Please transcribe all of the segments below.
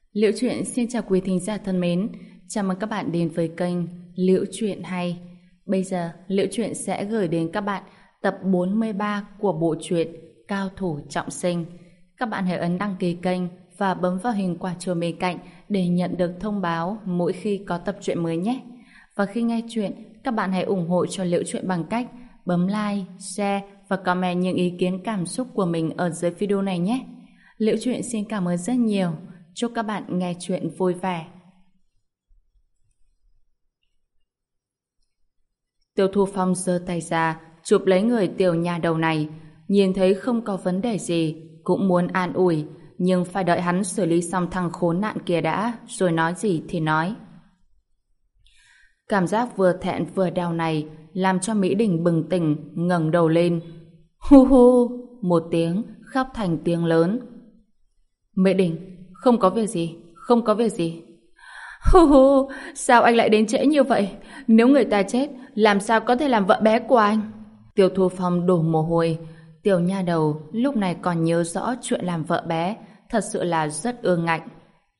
Liễu Chuyện xin chào quý thính giả thân mến. Chào mừng các bạn đến với kênh Liễu Chuyện Hay. Bây giờ, Liễu Chuyện sẽ gửi đến các bạn tập 43 của bộ truyện Cao Thủ Trọng Sinh. Các bạn hãy ấn đăng ký kênh và bấm vào hình quả chuông bên cạnh để nhận được thông báo mỗi khi có tập truyện mới nhé. Và khi nghe chuyện, các bạn hãy ủng hộ cho Liễu Chuyện bằng cách bấm like, share và comment những ý kiến cảm xúc của mình ở dưới video này nhé. Liễu Chuyện xin cảm ơn rất nhiều. Chúc các bạn nghe chuyện vui vẻ. Tiêu Thu Phong giơ tay ra, chụp lấy người tiểu nhà đầu này, nhìn thấy không có vấn đề gì, cũng muốn an ủi, nhưng phải đợi hắn xử lý xong thằng khốn nạn kia đã, rồi nói gì thì nói. Cảm giác vừa thẹn vừa đau này làm cho Mỹ Đình bừng tỉnh, ngẩng đầu lên. Hu hu, một tiếng, khóc thành tiếng lớn. Mỹ Đình, không có việc gì, không có việc gì. Hu hu, sao anh lại đến trễ như vậy? Nếu người ta chết, làm sao có thể làm vợ bé của anh? Tiêu Thu Phong đổ mồ hôi. Tiểu nha đầu lúc này còn nhớ rõ chuyện làm vợ bé, thật sự là rất ương ngạnh.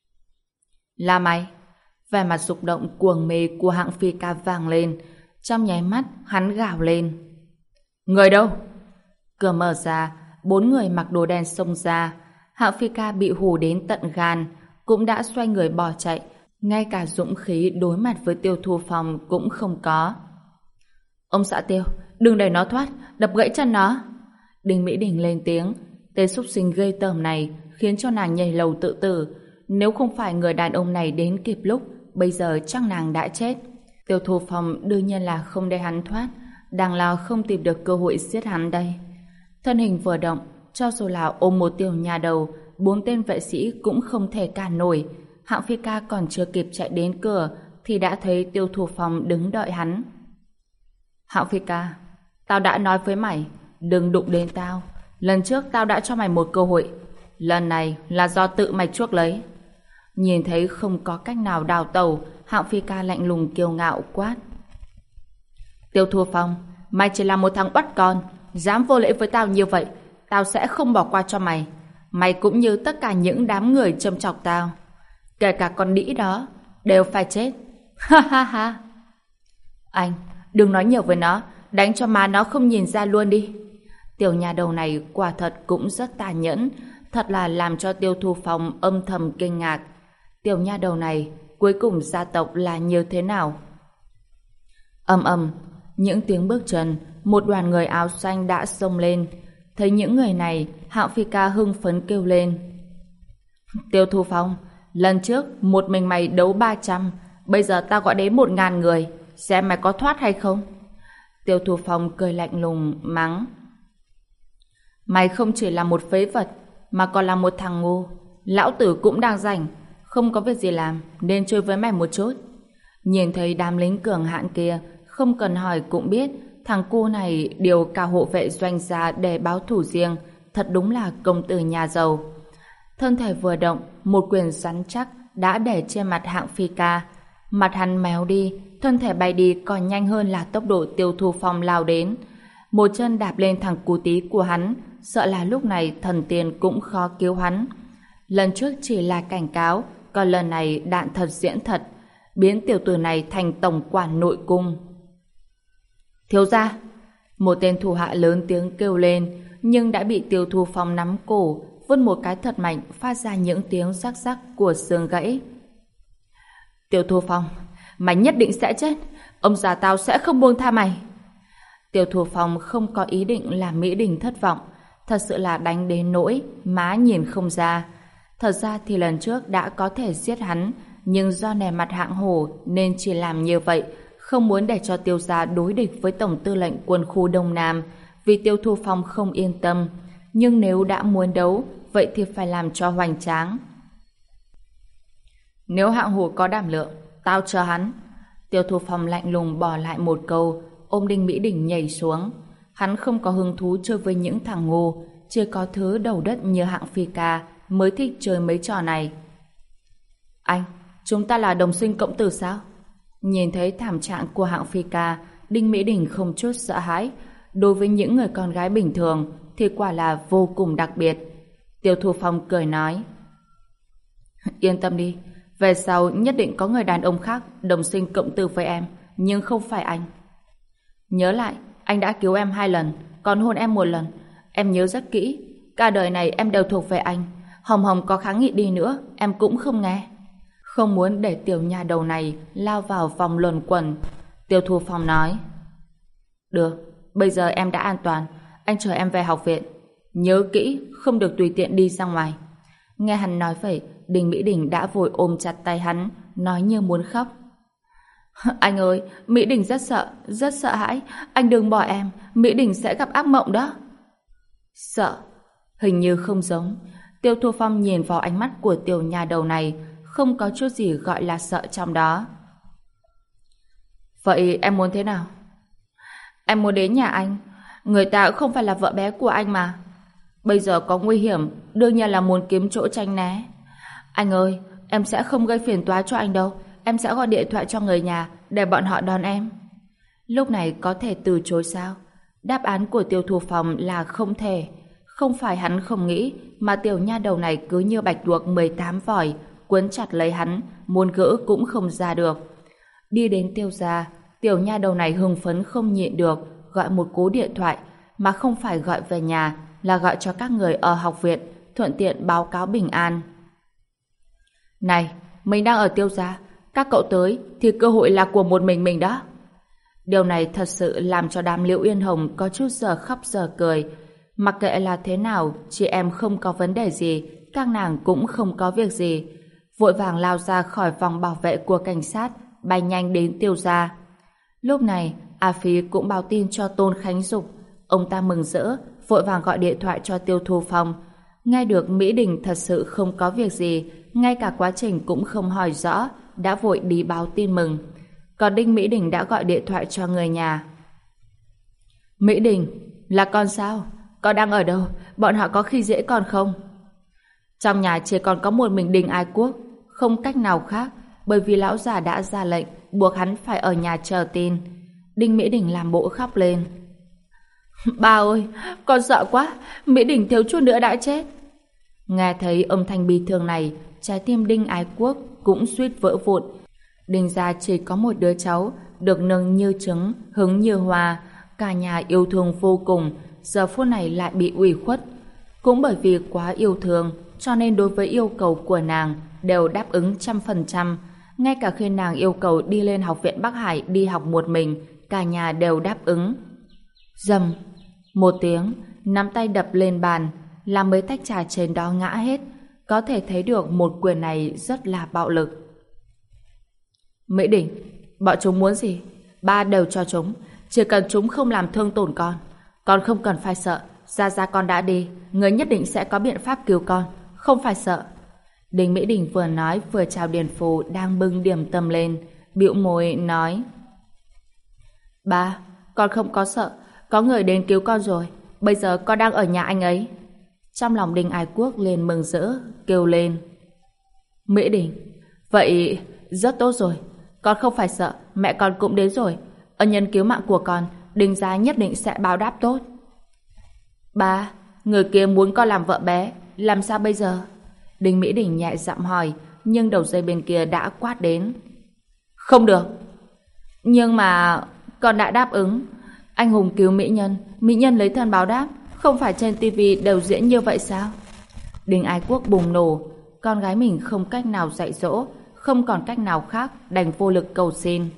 Là mày? Vẻ mặt rụng động cuồng mê của hạng phi ca vang lên. Trong nháy mắt hắn gào lên. Người đâu? Cửa mở ra, 4 người mặc đồ đen xông ra. Hạng phi ca bị hù đến tận gan, cũng đã xoay người bỏ chạy, ngay cả dũng khí đối mặt với Tiêu Thu Phong cũng không có. Ông xã Tiêu, đừng để nó thoát, đập gãy chân nó. Đinh Mỹ Đình lên tiếng. Tên súc sinh ghê tởm này khiến cho nàng nhảy lầu tự tử. Nếu không phải người đàn ông này đến kịp lúc, bây giờ chắc nàng đã chết. Tiêu Thu Phong đương nhiên là không để hắn thoát, đằng nào không tìm được cơ hội giết hắn đây. Thân hình vừa động, cho dù là ôm một tiểu nhà đầu, 4 tên vệ sĩ cũng không thể cản nổi. Hạng phi ca còn chưa kịp chạy đến cửa thì đã thấy Tiêu Thu Phong đứng đợi hắn. Hạng phi ca, tao đã nói với mày, đừng đụng đến tao. Lần trước tao đã cho mày một cơ hội, lần này là do tự mày chuốc lấy. Nhìn thấy không có cách nào đào tẩu, Hạng phi ca lạnh lùng kiêu ngạo quát. Tiêu Thu Phong, mày chỉ là một thằng bắt con, dám vô lễ với tao như vậy, tao sẽ không bỏ qua cho mày. Mày cũng như tất cả những đám người châm chọc tao, kể cả con đĩ đó, đều phải chết. Ha ha ha. Anh, đừng nói nhiều với nó, đánh cho má nó không nhìn ra luôn đi. Tiểu nhà đầu này quả thật cũng rất tàn nhẫn, thật là làm cho Tiêu Thu Phong âm thầm kinh ngạc. Tiểu nha đầu này cuối cùng gia tộc là như thế nào? Ầm ầm, những tiếng bước chân, một đoàn người áo xanh đã xông lên. Thấy những người này, Hạng phi ca hưng phấn kêu lên. Tiêu Thu Phong, lần trước một mình mày đấu 300, bây giờ tao gọi đến 1000 người, xem mày có thoát hay không. Tiêu Thu Phong cười lạnh lùng mắng. Mày không chỉ là một phế vật, mà còn là một thằng ngu. Lão tử cũng đang rảnh, không có việc gì làm, nên chơi với mày một chút. Nhìn thấy đám lính cường hãn kia, không cần hỏi cũng biết thằng cu này điều cả hộ vệ doanh gia để báo thủ riêng, thật đúng là công tử nhà giàu. Thân thể vừa động, một quyền rắn chắc đã để trên mặt Hạng phi ca. Mặt hắn méo đi, thân thể bay đi còn nhanh hơn là tốc độ Tiêu Thu Phong lao đến. Một chân đạp lên thằng cú tí của hắn, sợ là lúc này thần tiên cũng khó cứu hắn. Lần trước chỉ là cảnh cáo, còn lần này đạn thật diễn thật, biến tiểu tử này thành tổng quản nội cung. Thiếu gia! Một tên thủ hạ lớn tiếng kêu lên, nhưng đã bị Tiêu Thu Phong nắm cổ, vươn một cái thật mạnh, phát ra những tiếng rắc rắc của xương gãy. Tiêu Thu Phong, mày nhất định sẽ chết, ông già tao sẽ không buông tha mày. Tiêu Thu Phong không có ý định làm Mỹ Đình thất vọng, thật sự là đánh đến nỗi má nhìn không ra. Thật ra thì lần trước đã có thể giết hắn, nhưng do nề mặt hạng hổ nên chỉ làm như vậy, không muốn để cho Tiêu gia đối địch với tổng tư lệnh quân khu Đông Nam, vì Tiêu Thu Phong không yên tâm. Nhưng nếu đã muốn đấu, vậy thì phải làm cho hoành tráng. Nếu hạng hổ có đảm lượng, tao chờ hắn. Tiêu Thu Phong lạnh lùng bỏ lại một câu, ôm Đinh Mỹ Đình nhảy xuống. Hắn không có hứng thú chơi với những thằng ngu, chỉ có thứ đầu đất như Hạng phi ca mới thích chơi mấy trò này. Anh, chúng ta là đồng sinh cộng tử sao? Nhìn thấy thảm trạng của Hạng phi ca, Đinh Mỹ Đình không chút sợ hãi. Đối với những người con gái bình thường thì quả là vô cùng đặc biệt. Tiêu Thu Phong cười nói. Yên tâm đi, về sau nhất định có người đàn ông khác đồng sinh cộng tử với em, nhưng không phải anh. Nhớ lại, anh đã cứu em 2 lần, còn hôn em 1 lần. Em nhớ rất kỹ, cả đời này em đều thuộc về anh. Hồng Hồng có kháng nghị đi nữa, em cũng không nghe. Không muốn để tiểu nha đầu này lao vào vòng luẩn quẩn, Tiêu Thu Phong nói. Được, bây giờ em đã an toàn, anh chờ em về học viện. Nhớ kỹ, không được tùy tiện đi ra ngoài. Nghe hắn nói vậy, Đinh Mỹ Đình đã vội ôm chặt tay hắn, nói như muốn khóc. Anh ơi, Mỹ Đình rất sợ hãi. Anh đừng bỏ em, Mỹ Đình sẽ gặp ác mộng đó. Sợ? Hình như không giống. Tiêu Thu Phong nhìn vào ánh mắt của tiểu nhà đầu này, không có chút gì gọi là sợ trong đó. Vậy em muốn thế nào? Em muốn đến nhà anh. Người ta không phải là vợ bé của anh mà. Bây giờ có nguy hiểm, đương nhiên là muốn kiếm chỗ tránh né. Anh ơi, em sẽ không gây phiền toái cho anh đâu. Em sẽ gọi điện thoại cho người nhà để bọn họ đón em. Lúc này có thể từ chối sao? Đáp án của Tiêu Thu Phong là không thể. Không phải hắn không nghĩ, mà tiểu nha đầu này cứ như bạch tuộc 18 vòi, quấn chặt lấy hắn, muốn gỡ cũng không ra được. Đi đến Tiêu gia, tiểu nha đầu này hưng phấn không nhịn được, gọi một cú điện thoại, mà không phải gọi về nhà, là gọi cho các người ở học viện, thuận tiện báo cáo bình an. Này, mình đang ở Tiêu gia, các cậu tới thì cơ hội là của một mình đó. Điều này thật sự làm cho đám Liễu Yên Hồng có chút giờ khóc giờ cười. Mặc kệ là thế nào, chị em không có vấn đề gì, các nàng cũng không có việc gì. Vội vàng lao ra khỏi vòng bảo vệ của cảnh sát, bay nhanh đến Tiêu gia. Lúc này, A Phi cũng báo tin cho Tôn Khánh Dục. Ông ta mừng rỡ, vội vàng gọi điện thoại cho Tiêu Thu Phong. Nghe được Mỹ Đình thật sự không có việc gì, ngay cả quá trình cũng không hỏi rõ, đã vội đi báo tin mừng. Còn Đinh Mỹ Đình đã gọi điện thoại cho người nhà. Mỹ Đình, là con sao? Con đang ở đâu? Bọn họ có khi dễ con không? Trong nhà chỉ còn có một mình Đinh Ái Quốc, không cách nào khác, bởi vì lão già đã ra lệnh buộc hắn phải ở nhà chờ tin. Đinh Mỹ Đình làm bộ khóc lên. Ba ơi, con sợ quá, Mỹ Đình thiếu chút nữa đã chết. Nghe thấy âm thanh bi thương này, trái tim Đinh Ái Quốc cũng suýt vỡ vụn. Đinh gia chỉ có một đứa cháu, được nâng như trứng, hứng như hoa, cả nhà yêu thương vô cùng, giờ phút này lại bị ủy khuất. Cũng bởi vì quá yêu thương, cho nên đối với yêu cầu của nàng đều đáp ứng 100%. Ngay cả khi nàng yêu cầu đi lên học viện Bắc Hải đi học một mình, cả nhà đều đáp ứng. Rầm, một tiếng, nắm tay đập lên bàn, làm mấy tách trà trên đó ngã hết. Có thể thấy được một quyền này rất là bạo lực. Mỹ Đình, bọn chúng muốn gì? Ba đều cho chúng, chỉ cần chúng không làm thương tổn con không cần phải sợ. Ra con đã đi, người nhất định sẽ có biện pháp cứu con, không phải sợ. Đinh Mỹ Đình vừa nói vừa chào Điền Phù đang bưng điểm tâm lên, bĩu môi nói: Ba, con không có sợ, có người đến cứu con rồi, bây giờ con đang ở nhà anh ấy. Trong lòng Đinh Ái Quốc liền mừng rỡ, kêu lên: Mỹ Đình, vậy rất tốt rồi, con không phải sợ, mẹ con cũng đến rồi, ân nhân cứu mạng của con, Đinh gia nhất định sẽ báo đáp tốt. Ba, người kia muốn con làm vợ bé, làm sao bây giờ? Đinh Mỹ Đình nhẹ giọng hỏi, nhưng đầu dây bên kia đã quát đến: Không được. Nhưng mà con đã đáp ứng. Anh hùng cứu mỹ nhân lấy thân báo đáp, không phải trên tivi đều diễn như vậy sao? Đinh Ái Quốc bùng nổ, con gái mình không cách nào dạy dỗ, không còn cách nào khác, đành vô lực cầu xin.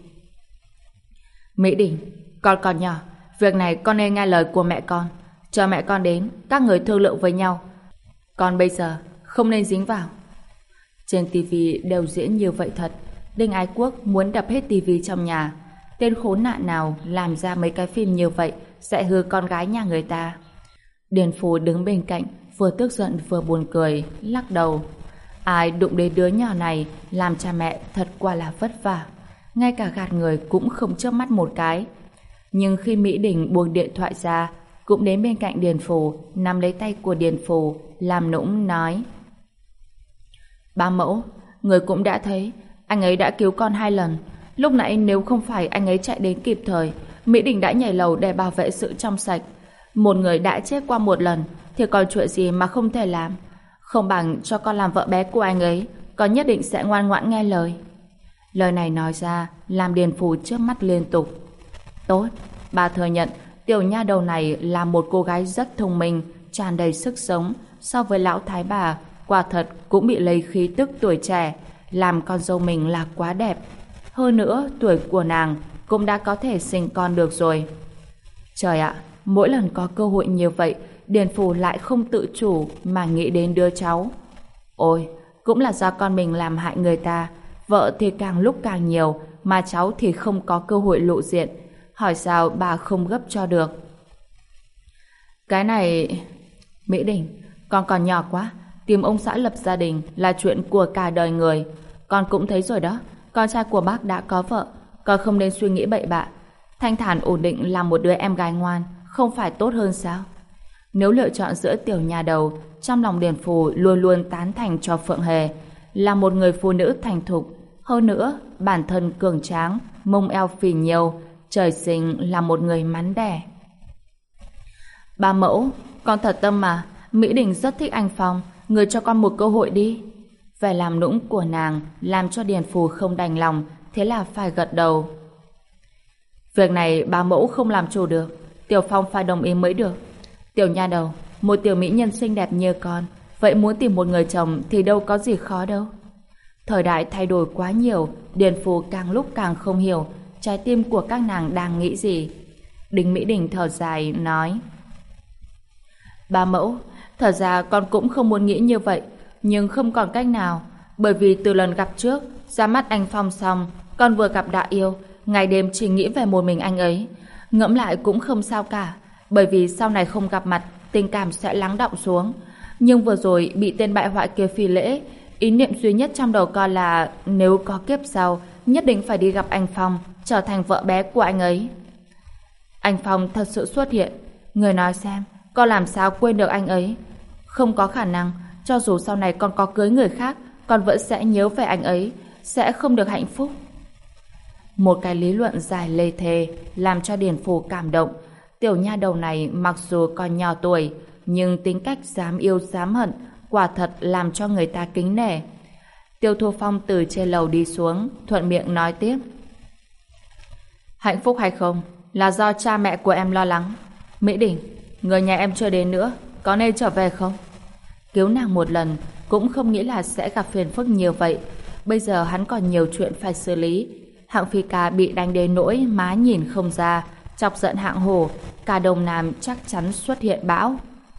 Mỹ Đình, con còn nhỏ, việc này con nên nghe lời của mẹ con, chờ mẹ con đến, các người thương lượng với nhau. Con bây giờ không nên dính vào. Trên tivi đều diễn như vậy thật. Đinh Ái Quốc muốn đập hết tivi trong nhà. Tên khốn nạn nào làm ra mấy cái phim như vậy sẽ hư con gái nhà người ta. Điền Phù đứng bên cạnh, vừa tức giận vừa buồn cười, lắc đầu. Ai đụng đến đứa nhỏ này, làm cha mẹ thật quả là vất vả. Ngay cả gạt người cũng không chớp mắt một cái. Nhưng khi Mỹ Đình buông điện thoại ra, cũng đến bên cạnh Điền Phù, nắm lấy tay của Điền Phù, làm nũng nói: Ba mẫu, người cũng đã thấy, anh ấy đã cứu con 2 lần. Lúc nãy nếu không phải anh ấy chạy đến kịp thời, Mỹ Đình đã nhảy lầu để bảo vệ sự trong sạch. Một người đã chết qua 1 lần thì còn chuyện gì mà không thể làm. Không bằng cho con làm vợ bé của anh ấy, con nhất định sẽ ngoan ngoãn nghe lời. Lời này nói ra làm Điền Phù chớp mắt liên tục. Tốt, bà thừa nhận tiểu nha đầu này là một cô gái rất thông minh, tràn đầy sức sống. So với lão thái bà, quả thật cũng bị lấy khí tức tuổi trẻ, làm con dâu mình là quá đẹp. Hơn nữa, tuổi của nàng cũng đã có thể sinh con được rồi. Trời ạ, mỗi lần có cơ hội như vậy, Điền Phù lại không tự chủ mà nghĩ đến đứa cháu. Ôi, cũng là do con mình làm hại người ta. Vợ thì càng lúc càng nhiều, mà cháu thì không có cơ hội lộ diện. Hỏi sao bà không gấp cho được? Cái này... Mỹ Đình, con còn nhỏ quá. Tìm ông xã lập gia đình là chuyện của cả đời người. Con cũng thấy rồi đó. Con trai của bác đã có vợ. Con không nên suy nghĩ bậy bạ. Thanh thản ổn định làm một đứa em gái ngoan không phải tốt hơn sao? Nếu lựa chọn giữa tiểu nhà đầu, trong lòng Điền Phù luôn luôn tán thành cho Phượng Hề. Là một người phụ nữ thành thục. Hơn nữa, bản thân cường tráng, mông eo phì nhiều, trời sinh là một người mắn đẻ. Bà mẫu, con thật tâm mà. Mỹ Đình rất thích anh Phong. Người cho con một cơ hội đi. Vẻ làm nũng của nàng làm cho Điền Phù không đành lòng, thế là phải gật đầu. Việc này bà mẫu không làm chủ được, Tiểu Phong phải đồng ý mới được. Tiểu nha đầu, một tiểu mỹ nhân xinh đẹp như con, vậy muốn tìm một người chồng thì đâu có gì khó đâu. Thời đại thay đổi quá nhiều, Điền Phù càng lúc càng không hiểu trái tim của các nàng đang nghĩ gì. Đinh Mỹ Đình thở dài nói: Bà mẫu, thật ra con cũng không muốn nghĩ như vậy, nhưng không còn cách nào, bởi vì từ lần gặp trước ra mắt anh Phong xong, con vừa gặp đã yêu, ngày đêm chỉ nghĩ về một mình anh ấy. Ngẫm lại cũng không sao cả, bởi vì sau này không gặp mặt, tình cảm sẽ lắng đọng xuống. Nhưng vừa rồi bị tên bại hoại kia phi lễ, ý niệm duy nhất trong đầu con là nếu có kiếp sau, nhất định phải đi gặp anh Phong, trở thành vợ bé của anh ấy. Anh Phong thật sự xuất hiện, người nói xem, con làm sao quên được anh ấy? Không có khả năng, cho dù sau này con có cưới người khác, con vẫn sẽ nhớ về anh ấy, sẽ không được hạnh phúc. Một cái lý luận dài lê thê làm cho Điền Phù cảm động. Tiểu nha đầu này mặc dù còn nhỏ tuổi, nhưng tính cách dám yêu dám hận quả thật làm cho người ta kính nể. Tiêu Thu Phong từ trên lầu đi xuống, thuận miệng nói tiếp: Hạnh phúc hay không là do cha mẹ của em lo lắng. Mỹ Đình, người nhà em chưa đến nữa, có nên trở về không? Cứu nàng một lần cũng không nghĩ là sẽ gặp phiền phức nhiều vậy. Bây giờ hắn còn nhiều chuyện phải xử lý. Hạng Phi Ca bị đánh đến nỗi má nhìn không ra, chọc giận Hạng Hổ, cả Đông Nam chắc chắn xuất hiện bão.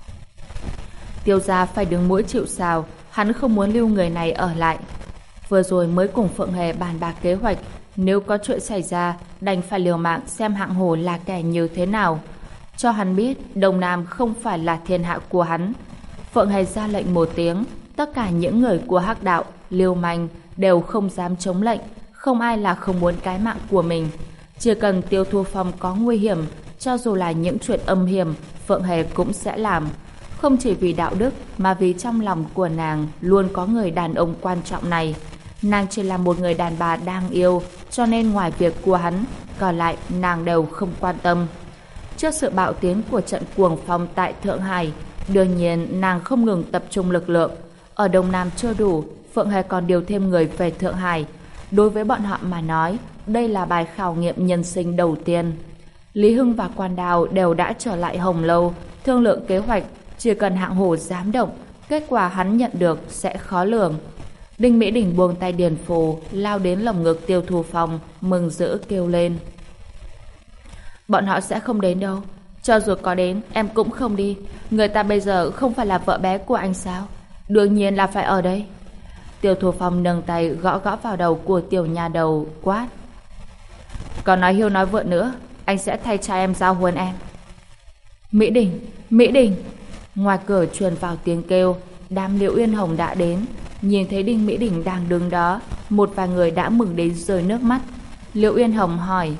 Tiêu gia phải đứng mũi chịu sào, hắn không muốn lưu người này ở lại. Vừa rồi mới cùng Phượng Hề bàn bạc kế hoạch, nếu có chuyện xảy ra, đành phải liều mạng xem Hạng Hổ là kẻ như thế nào, cho hắn biết Đông Nam không phải là thiên hạ của hắn. Phượng Hề ra lệnh một tiếng, tất cả những người của Hắc Đạo, Liêu Manh đều không dám chống lệnh, không ai là không muốn cái mạng của mình. Chỉ cần Tiêu Thu Phong có nguy hiểm, cho dù là những chuyện âm hiểm, Phượng Hề cũng sẽ làm. Không chỉ vì đạo đức, mà vì trong lòng của nàng luôn có người đàn ông quan trọng này. Nàng chỉ là một người đàn bà đang yêu, cho nên ngoài việc của hắn, còn lại nàng đều không quan tâm. Trước sự bạo tiến của trận cuồng phong tại Thượng Hải, đương nhiên nàng không ngừng tập trung lực lượng. Ở Đông Nam chưa đủ, Phượng Hề còn điều thêm người về Thượng Hải. Đối với bọn họ mà nói, đây là bài khảo nghiệm nhân sinh đầu tiên. Lý Hưng và Quan Đào đều đã trở lại Hồng Lâu, thương lượng kế hoạch, chỉ cần Hạng Hổ dám động, kết quả hắn nhận được sẽ khó lường. Đinh Mỹ Đình buông tay Điền Phù, lao đến lồng ngực Tiêu Thu Phong, mừng rỡ kêu lên: Bọn họ sẽ không đến đâu. Cho dù có đến, em cũng không đi. Người ta bây giờ không phải là vợ bé của anh sao? Đương nhiên là phải ở đây. Tiêu Thu Phong nâng tay gõ gõ vào đầu của tiểu nhà đầu, quát: Còn nói hiêu nói vượn nữa, anh sẽ thay cha em giao huấn em. Mỹ Đình, Mỹ Đình! Ngoài cửa truyền vào tiếng kêu. Đám Liễu Uyên Hồng đã đến. Nhìn thấy Đinh Mỹ Đình đang đứng đó, một vài người đã mừng đến rơi nước mắt. Liễu Uyên Hồng hỏi: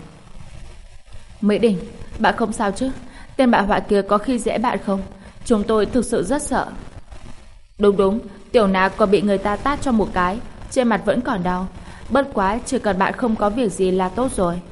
Mỹ Đình, bạn không sao chứ? Tên bại hoại kia có khi dễ bạn không? Chúng tôi thực sự rất sợ. Đúng đúng, tiểu Na còn bị người ta tát cho một cái, trên mặt vẫn còn đau. Bất quá chỉ cần bạn không có việc gì là tốt rồi.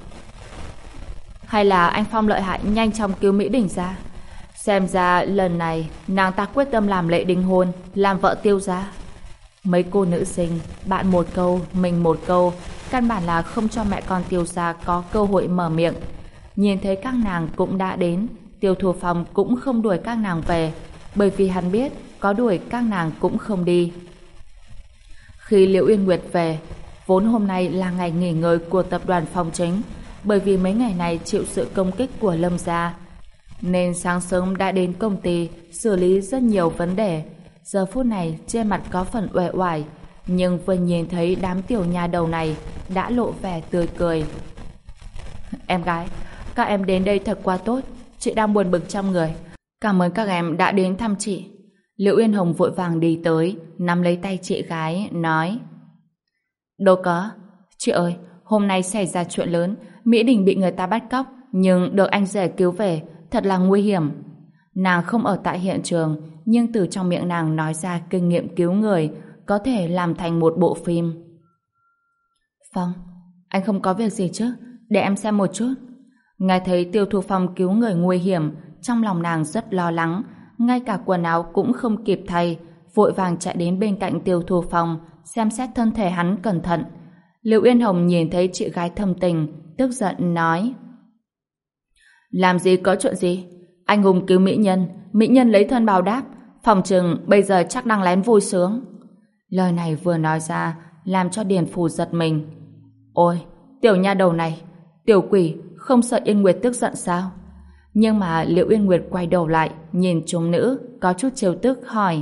Hay là anh Phong lợi hại nhanh chóng cứu Mỹ Đình ra? Xem ra lần này nàng ta quyết tâm làm lễ đính hôn, làm vợ Tiêu gia. Mấy cô nữ sinh, bạn một câu, mình một câu, căn bản là không cho mẹ con Tiêu gia có cơ hội mở miệng. Nhìn thấy các nàng cũng đã đến, Tiêu Thu Phong cũng không đuổi các nàng về, bởi vì hắn biết có đuổi các nàng cũng không đi. Khi Liễu Uyên Nguyệt về, vốn hôm nay là ngày nghỉ ngơi của tập đoàn Phong Chính, bởi vì mấy ngày này chịu sự công kích của Lâm gia, nên sáng sớm đã đến công ty xử lý rất nhiều vấn đề. Giờ phút này trên mặt có phần uể oải, nhưng vừa nhìn thấy đám tiểu nha đầu này đã lộ vẻ tươi cười. Em gái, các em đến đây thật quá tốt, chị đang buồn bực trong người. Cảm ơn các em đã đến thăm chị. Liễu Uyên Hồng vội vàng đi tới, nắm lấy tay chị gái, nói: Đâu có, chị ơi, hôm nay xảy ra chuyện lớn, Mỹ Đình bị người ta bắt cóc, nhưng được anh rể cứu về, thật là nguy hiểm. Nàng không ở tại hiện trường, nhưng từ trong miệng nàng nói ra kinh nghiệm cứu người, có thể làm thành một bộ phim. Phong, anh không có việc gì chứ? Để em xem một chút. Nghe thấy Tiêu Thu Phong cứu người nguy hiểm, trong lòng nàng rất lo lắng, ngay cả quần áo cũng không kịp thay, vội vàng chạy đến bên cạnh Tiêu Thu Phong, xem xét thân thể hắn cẩn thận. Liễu Uyên Hồng nhìn thấy chị gái thâm tình, tức giận nói: Làm gì có chuyện gì? Anh hùng cứu mỹ nhân lấy thân báo đáp, phòng chừng bây giờ chắc đang lén vui sướng. Lời này vừa nói ra, làm cho Điền Phù giật mình. Ôi, tiểu nha đầu này, tiểu quỷ, không sợ Yên Nguyệt tức giận sao? Nhưng mà Liễu Yên Nguyệt quay đầu lại, nhìn chúng nữ, có chút trêu tức hỏi: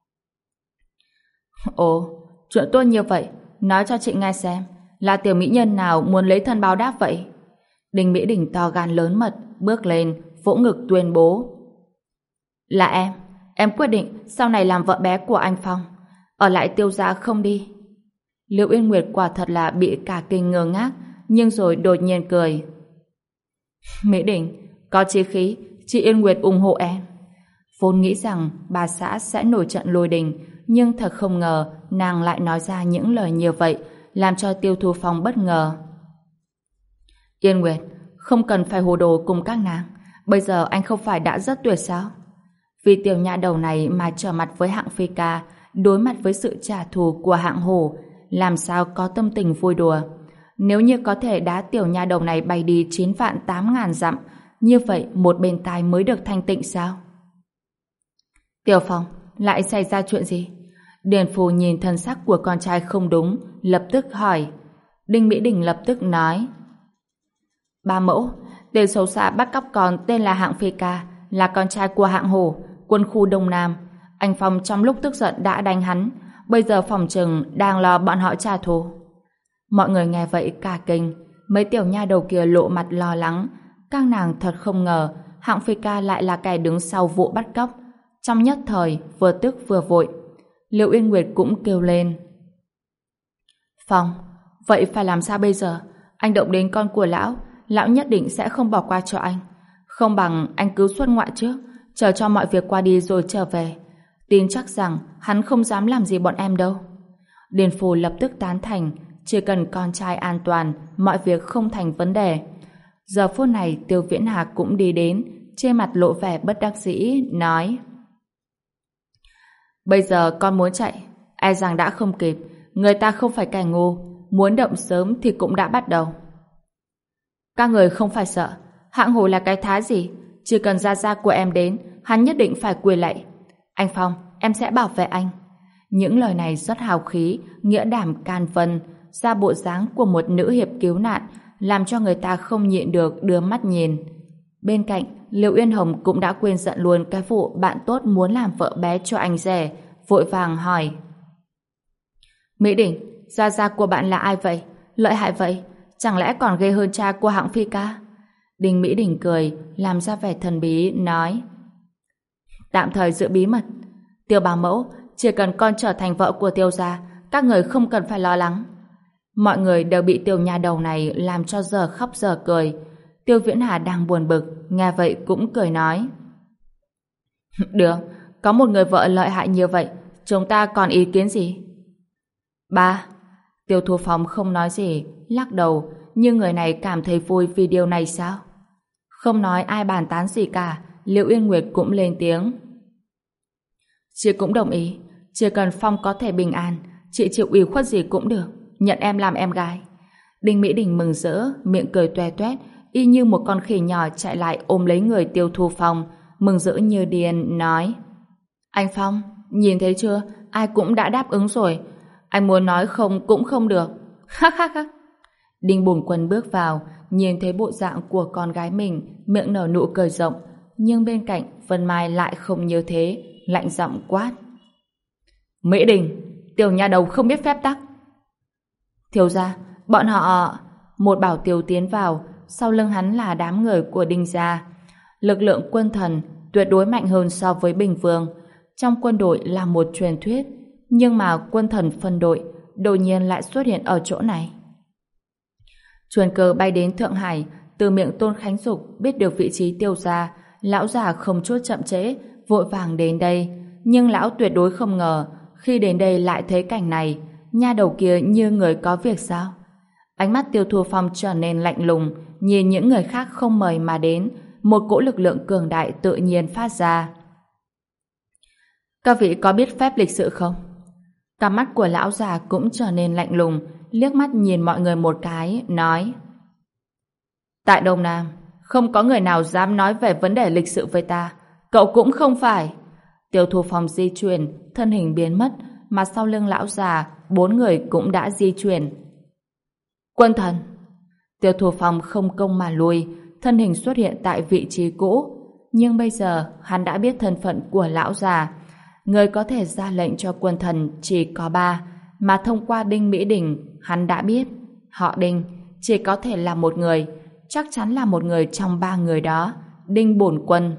Ồ, chuyện tốt như vậy, nói cho chị nghe xem, là tiểu mỹ nhân nào muốn lấy thân báo đáp vậy? Đinh Mỹ Đình to gan lớn mật, bước lên, vỗ ngực tuyên bố: Là em quyết định sau này làm vợ bé của anh Phong, ở lại Tiêu gia không đi. Liễu Yên Nguyệt quả thật là bị cả kinh ngơ ngác, nhưng rồi đột nhiên cười: Mỹ Đình, có chí khí, chị Yên Nguyệt ủng hộ em. Vốn nghĩ rằng bà xã sẽ nổi trận lôi đình, nhưng thật không ngờ nàng lại nói ra những lời như vậy, làm cho Tiêu Thu Phong bất ngờ. Yên Nguyệt, không cần phải hồ đồ cùng các nàng. Bây giờ anh không phải đã rất tuyệt sao? Vì tiểu nha đầu này mà trở mặt với hạng Phi Ca, đối mặt với sự trả thù của hạng Hổ, làm sao có tâm tình vui đùa. Nếu như có thể đá tiểu nha đầu này bay đi 9 vạn 8 ngàn dặm, như vậy một bên tai mới được thanh tịnh sao? Tiểu Phong, lại xảy ra chuyện gì? Điền Phù nhìn thân sắc của con trai không đúng, lập tức hỏi. Đinh Mỹ Đình lập tức nói: Ba mẫu, tên xấu xa bắt cóc con tên là hạng Phi Ca, là con trai của hạng Hổ, quân khu Đông Nam. Anh Phong trong lúc tức giận đã đánh hắn, bây giờ phòng trừng đang lo bọn họ trả thù. Mọi người nghe vậy cả kinh, mấy tiểu nha đầu kia lộ mặt lo lắng. Các nàng thật không ngờ hạng Phi Ca lại là kẻ đứng sau vụ bắt cóc. Trong nhất thời vừa tức vừa vội, Liễu Yên Nguyệt cũng kêu lên: Phong, vậy phải làm sao bây giờ? Anh động đến con của lão, lão nhất định sẽ không bỏ qua cho anh. Không bằng anh cứ xuất ngoại trước, chờ cho mọi việc qua đi rồi trở về. Tin chắc rằng hắn không dám làm gì bọn em đâu. Điền Phù lập tức tán thành, chỉ cần con trai an toàn, mọi việc không thành vấn đề. Giờ phút này Tiêu Viễn Hà cũng đi đến, trên mặt lộ vẻ bất đắc dĩ, nói: Bây giờ con muốn chạy, e rằng đã không kịp. Người ta không phải kẻ ngu, muốn động sớm thì cũng đã bắt đầu. Các người không phải sợ, hạng Hổ là cái thá gì? Chỉ cần gia gia của em đến, hắn nhất định phải quỳ lạy. Anh Phong, em sẽ bảo vệ anh. Những lời này rất hào khí, nghĩa đảm can vân, ra bộ dáng của một nữ hiệp cứu nạn, làm cho người ta không nhịn được đưa mắt nhìn. Bên cạnh, Liễu Uyên Hồng cũng đã quên giận luôn cái vụ bạn tốt muốn làm vợ bé cho anh rể, vội vàng hỏi: Mỹ Đình, gia gia của bạn là ai vậy? Lợi hại vậy? Chẳng lẽ còn ghê hơn cha của hạng Phi Ca? Đinh Mỹ Đình cười, làm ra vẻ thần bí, nói: Tạm thời giữ bí mật. Tiêu bảo mẫu, chỉ cần con trở thành vợ của Tiêu gia, các người không cần phải lo lắng. Mọi người đều bị tiểu nha đầu này làm cho giờ khóc giờ cười. Tiêu Viễn Hà đang buồn bực, nghe vậy cũng cười nói: Được, có một người vợ lợi hại như vậy, chúng ta còn ý kiến gì? Ba. Tiêu Thu Phong không nói gì, lắc đầu, nhưng người này cảm thấy vui vì điều này sao? Không nói ai bàn tán gì cả, Liễu Yên Nguyệt cũng lên tiếng: Chị cũng đồng ý, Chỉ cần Phong có thể bình an, chị chịu ủy khuất gì cũng được, nhận em làm em gái. Đinh Mỹ Đình mừng rỡ, miệng cười toe toét, y như một con khỉ nhỏ chạy lại ôm lấy người Tiêu Thu Phong, mừng rỡ như điên, nói: Anh Phong, nhìn thấy chưa, ai cũng đã đáp ứng rồi. Anh muốn nói không cũng không được. Ha ha ha. Đinh Bổn Quân bước vào, nhìn thấy bộ dạng của con gái mình, miệng nở nụ cười rộng, nhưng bên cạnh Vân Mai lại không như thế, lạnh giọng quát: Mỹ Đình, tiểu nhà đầu không biết phép tắc. Thiếu gia, bọn họ... Một bảo tiêu tiến vào, sau lưng hắn là đám người của Đinh gia. Lực lượng quân thần tuyệt đối mạnh hơn so với Bình Vương. Trong quân đội là một truyền thuyết, nhưng mà quân thần phân đội đột nhiên lại xuất hiện ở chỗ này. Chuyên cơ bay đến Thượng Hải, từ miệng Tôn Khánh Dục biết được vị trí Tiêu gia, lão già không chút chậm trễ, vội vàng đến đây. Nhưng lão tuyệt đối không ngờ, khi đến đây lại thấy cảnh này, nha đầu kia như người có việc sao? Ánh mắt Tiêu Thu Phong trở nên lạnh lùng, nhìn những người khác không mời mà đến, một cỗ lực lượng cường đại tự nhiên phát ra. Các vị có biết phép lịch sự không? Cặp mắt của lão già cũng trở nên lạnh lùng, liếc mắt nhìn mọi người một cái, nói: Tại Đông Nam, không có người nào dám nói về vấn đề lịch sự với ta. Cậu cũng không phải. Tiêu Thu Phong di chuyển, thân hình biến mất, mà sau lưng lão già, 4 người cũng đã di chuyển. Quân thần. Tiêu Thu Phong không công mà lui, thân hình xuất hiện tại vị trí cũ. Nhưng bây giờ, hắn đã biết thân phận của lão già. Người có thể ra lệnh cho quân thần chỉ có 3, mà thông qua Đinh Mỹ Đình, hắn đã biết họ Đinh chỉ có thể là một người, chắc chắn là một người trong 3 người đó, Đinh Bổn Quân.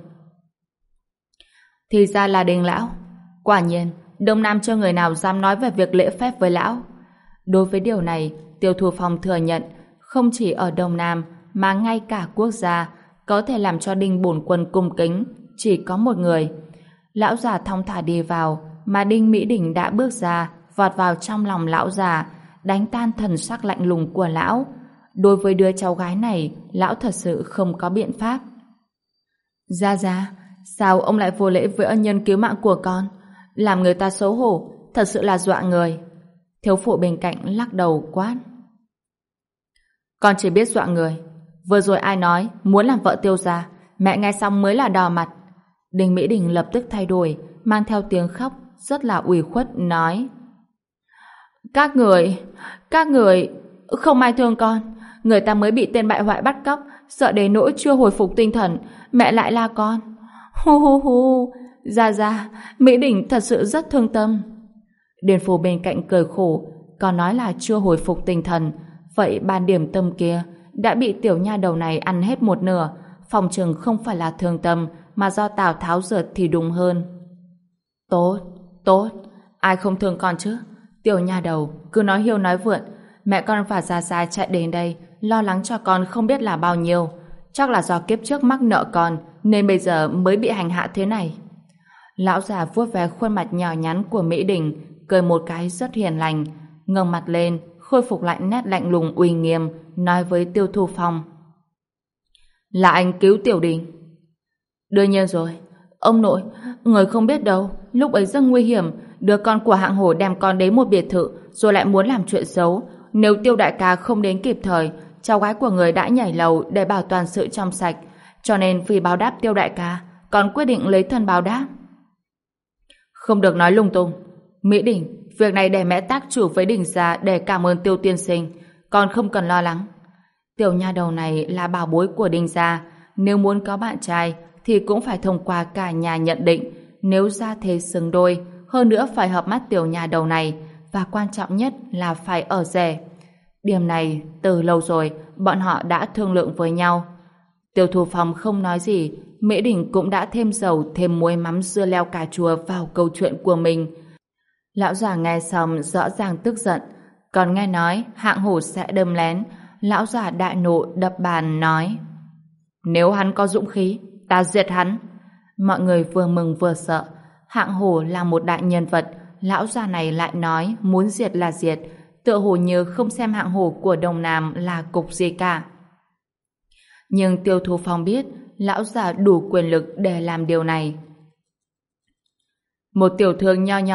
Thì ra là Đinh lão. Quả nhiên, Đông Nam chưa người nào dám nói về việc lễ phép với lão. Đối với điều này, Tiêu Thu Phong thừa nhận, không chỉ ở Đông Nam mà ngay cả quốc gia có thể làm cho Đinh Bổn Quân cung kính chỉ có một người. Lão già thong thả đi vào, mà Đinh Mỹ Đình đã bước ra, vọt vào trong lòng lão già, đánh tan thần sắc lạnh lùng của lão. Đối với đứa cháu gái này, lão thật sự không có biện pháp. Gia, sao ông lại vô lễ với ân nhân cứu mạng của con? Làm người ta xấu hổ, thật sự là dọa người. Thiếu phụ bên cạnh lắc đầu quát: Con chỉ biết dọa người. Vừa rồi ai nói muốn làm vợ Tiêu gia? Mẹ nghe xong mới là đỏ mặt. Đinh Mỹ Đình lập tức thay đổi, mang theo tiếng khóc rất là ủy khuất, nói: Các người không ai thương con. Người ta mới bị tên bại hoại bắt cóc, sợ đến nỗi chưa hồi phục tinh thần, mẹ lại la con. Hu hu hu. Gia, Mỹ Đình thật sự rất thương tâm. Điền Phù bên cạnh cười khổ, còn nói là chưa hồi phục tinh thần. Vậy ban điểm tâm kia đã bị tiểu nha đầu này ăn hết một nửa, phòng chừng không phải là thương tâm mà do Tào Tháo rượt thì đúng hơn. Tốt, ai không thương con chứ? Tiểu nha đầu cứ nói hiêu nói vượn, mẹ con và Gia chạy đến đây lo lắng cho con không biết là bao nhiêu. Chắc là do kiếp trước mắc nợ con nên bây giờ mới bị hành hạ thế này. Lão già vuốt về khuôn mặt nhỏ nhắn của Mỹ Đình, cười một cái rất hiền lành, ngẩng mặt lên, khôi phục lại nét lạnh lùng uy nghiêm, nói với Tiêu Thu Phong: Là anh cứu Tiểu Đình? Đương nhiên rồi. Ông nội, người không biết đâu, lúc ấy rất nguy hiểm, đứa con của hạng hổ đem con đến một biệt thự rồi lại muốn làm chuyện xấu. Nếu Tiêu đại ca không đến kịp thời, cháu gái của người đã nhảy lầu để bảo toàn sự trong sạch, cho nên vì báo đáp Tiêu đại ca, con quyết định lấy thân báo đáp. Không được nói lung tung. Mỹ Đình, việc này để mẹ tác chủ với Đình gia để cảm ơn Tiêu tiên sinh, con không cần lo lắng. Tiểu nha đầu này là bảo bối của Đình gia, nếu muốn có bạn trai thì cũng phải thông qua cả nhà nhận định, nếu gia thế xứng đôi, hơn nữa phải hợp mắt tiểu nha đầu này, và quan trọng nhất là phải ở rể. Điểm này từ lâu rồi bọn họ đã thương lượng với nhau. Tiêu Thu Phong không nói gì, Mỹ Đình cũng đã thêm dầu thêm muối mắm dưa leo cà chua vào câu chuyện của mình. Lão già nghe xong rõ ràng tức giận, còn nghe nói hạng hổ sẽ đâm lén, lão già đại nộ đập bàn nói: Nếu hắn có dũng khí, ta diệt hắn. Mọi người vừa mừng vừa sợ. Hạng hổ là một đại nhân vật, lão già này lại nói muốn diệt là diệt, tựa hồ như không xem hạng hổ của Đông Nam là cục gì cả. Nhưng Tiêu Thu Phong biết lão già đủ quyền lực để làm điều này. Một tiểu thương nho nhỏ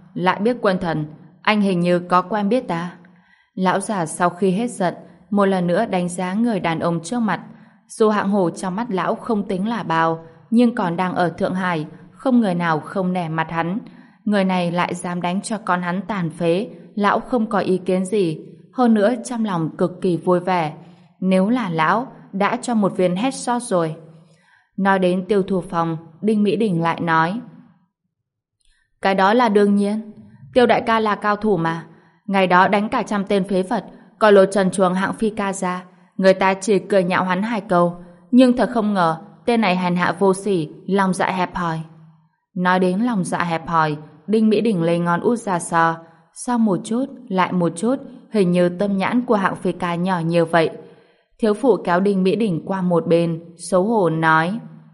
lại biết quân thần, anh hình như có quen biết ta. Lão già sau khi hết giận, một lần nữa đánh giá người đàn ông trước mặt. Dù hạng hổ trong mắt lão không tính là bao, nhưng còn đang ở Thượng Hải, không người nào không nể mặt hắn. Người này lại dám đánh cho con hắn tàn phế, lão không có ý kiến gì. Hơn nữa trong lòng cực kỳ vui vẻ. Nếu là lão, đã cho một viên headshot rồi. Nói đến Tiêu Thu Phong, Đinh Mỹ Đình lại nói: cái đó là đương nhiên. Tiêu đại ca là cao thủ mà. Ngày đó đánh cả trăm tên phế vật, còn lột trần truồng hạng phi ca ra. Người ta chỉ cười nhạo hắn 2 câu. Nhưng thật không ngờ, tên này hèn hạ vô sỉ, lòng dạ hẹp hòi. Nói đến lòng dạ hẹp hòi, Đinh Mỹ Đình lấy ngón út ra sờ. Sau một chút, lại một chút, hình như tâm nhãn của hạng phi ca nhỏ nhiều vậy. Thiếu phụ kéo Đinh Mỹ Đình qua một bên, xấu hổ nói: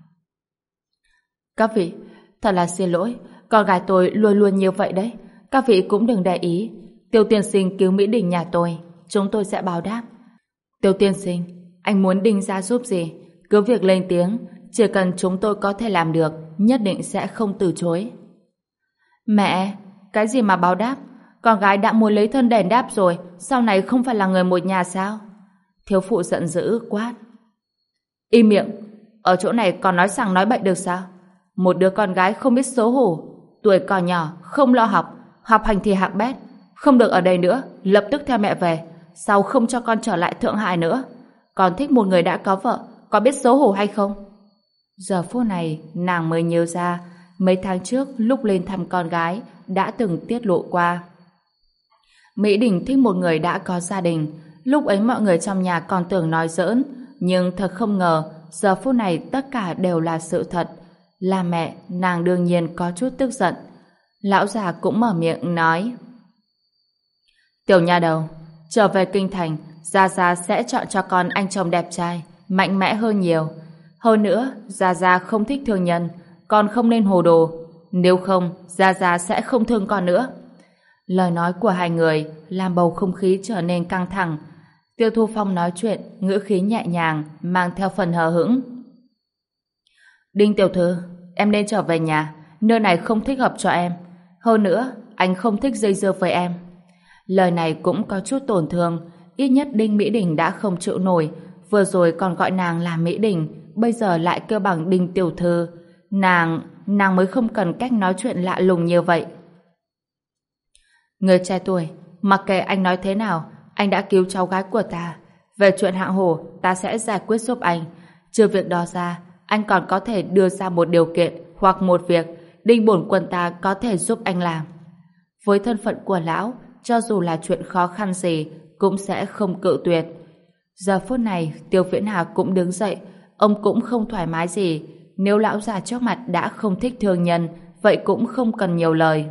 các vị, thật là xin lỗi, con gái tôi luôn luôn như vậy đấy. Các vị cũng đừng để ý. Tiêu tiên sinh cứu Mỹ Đình nhà tôi, chúng tôi sẽ báo đáp. Tiêu tiên sinh, anh muốn Đinh gia giúp gì, cứ việc lên tiếng. Chỉ cần chúng tôi có thể làm được, nhất định sẽ không từ chối. Mẹ, cái gì mà báo đáp? Con gái đã muốn lấy thân đền đáp rồi, sau này không phải là người một nhà sao? Thiếu phụ giận dữ quát: im miệng, ở chỗ này còn nói sằng nói bậy được sao? Một đứa con gái không biết xấu hổ, tuổi còn nhỏ, không lo học, học hành thì hạng bét, không được ở đây nữa, lập tức theo mẹ về, sau không cho con trở lại Thượng Hải nữa. Con thích một người đã có vợ, có biết xấu hổ hay không? Giờ phút này, nàng mới nhớ ra, mấy tháng trước lúc lên thăm con gái, đã từng tiết lộ qua. Mỹ Đình thích một người đã có gia đình, lúc ấy mọi người trong nhà còn tưởng nói giỡn, nhưng thật không ngờ, giờ phút này tất cả đều là sự thật. Là mẹ, nàng đương nhiên có chút tức giận. Lão già cũng mở miệng nói: tiểu nha đầu, trở về kinh thành, Gia Gia sẽ chọn cho con anh chồng đẹp trai, mạnh mẽ hơn nhiều. Hơn nữa, Gia Gia không thích thương nhân, con không nên hồ đồ. Nếu không, Gia Gia sẽ không thương con nữa. Lời nói của hai người làm bầu không khí trở nên căng thẳng. Tiêu Thu Phong nói chuyện, ngữ khí nhẹ nhàng, mang theo phần hờ hững. Đinh tiểu thư, em nên trở về nhà, nơi này không thích hợp cho em. Hơn nữa, anh không thích dây dưa với em. Lời này cũng có chút tổn thương, ít nhất Đinh Mỹ Đình đã không chịu nổi. Vừa rồi còn gọi nàng là Mỹ Đình, bây giờ lại kêu bằng Đinh tiểu thư. Nàng mới không cần cách nói chuyện lạ lùng như vậy. Người trẻ tuổi, mặc kệ anh nói thế nào, anh đã cứu cháu gái của ta. Về chuyện hạng hổ, ta sẽ giải quyết giúp anh. Trừ việc đó ra, anh còn có thể đưa ra một điều kiện hoặc một việc Đinh bổn quân ta có thể giúp anh làm. Với thân phận của lão, cho dù là chuyện khó khăn gì cũng sẽ không cự tuyệt. Giờ phút này, Tiêu Viễn Hà cũng đứng dậy, ông cũng không thoải mái gì. Nếu lão già trước mặt đã không thích thương nhân, vậy cũng không cần nhiều lời.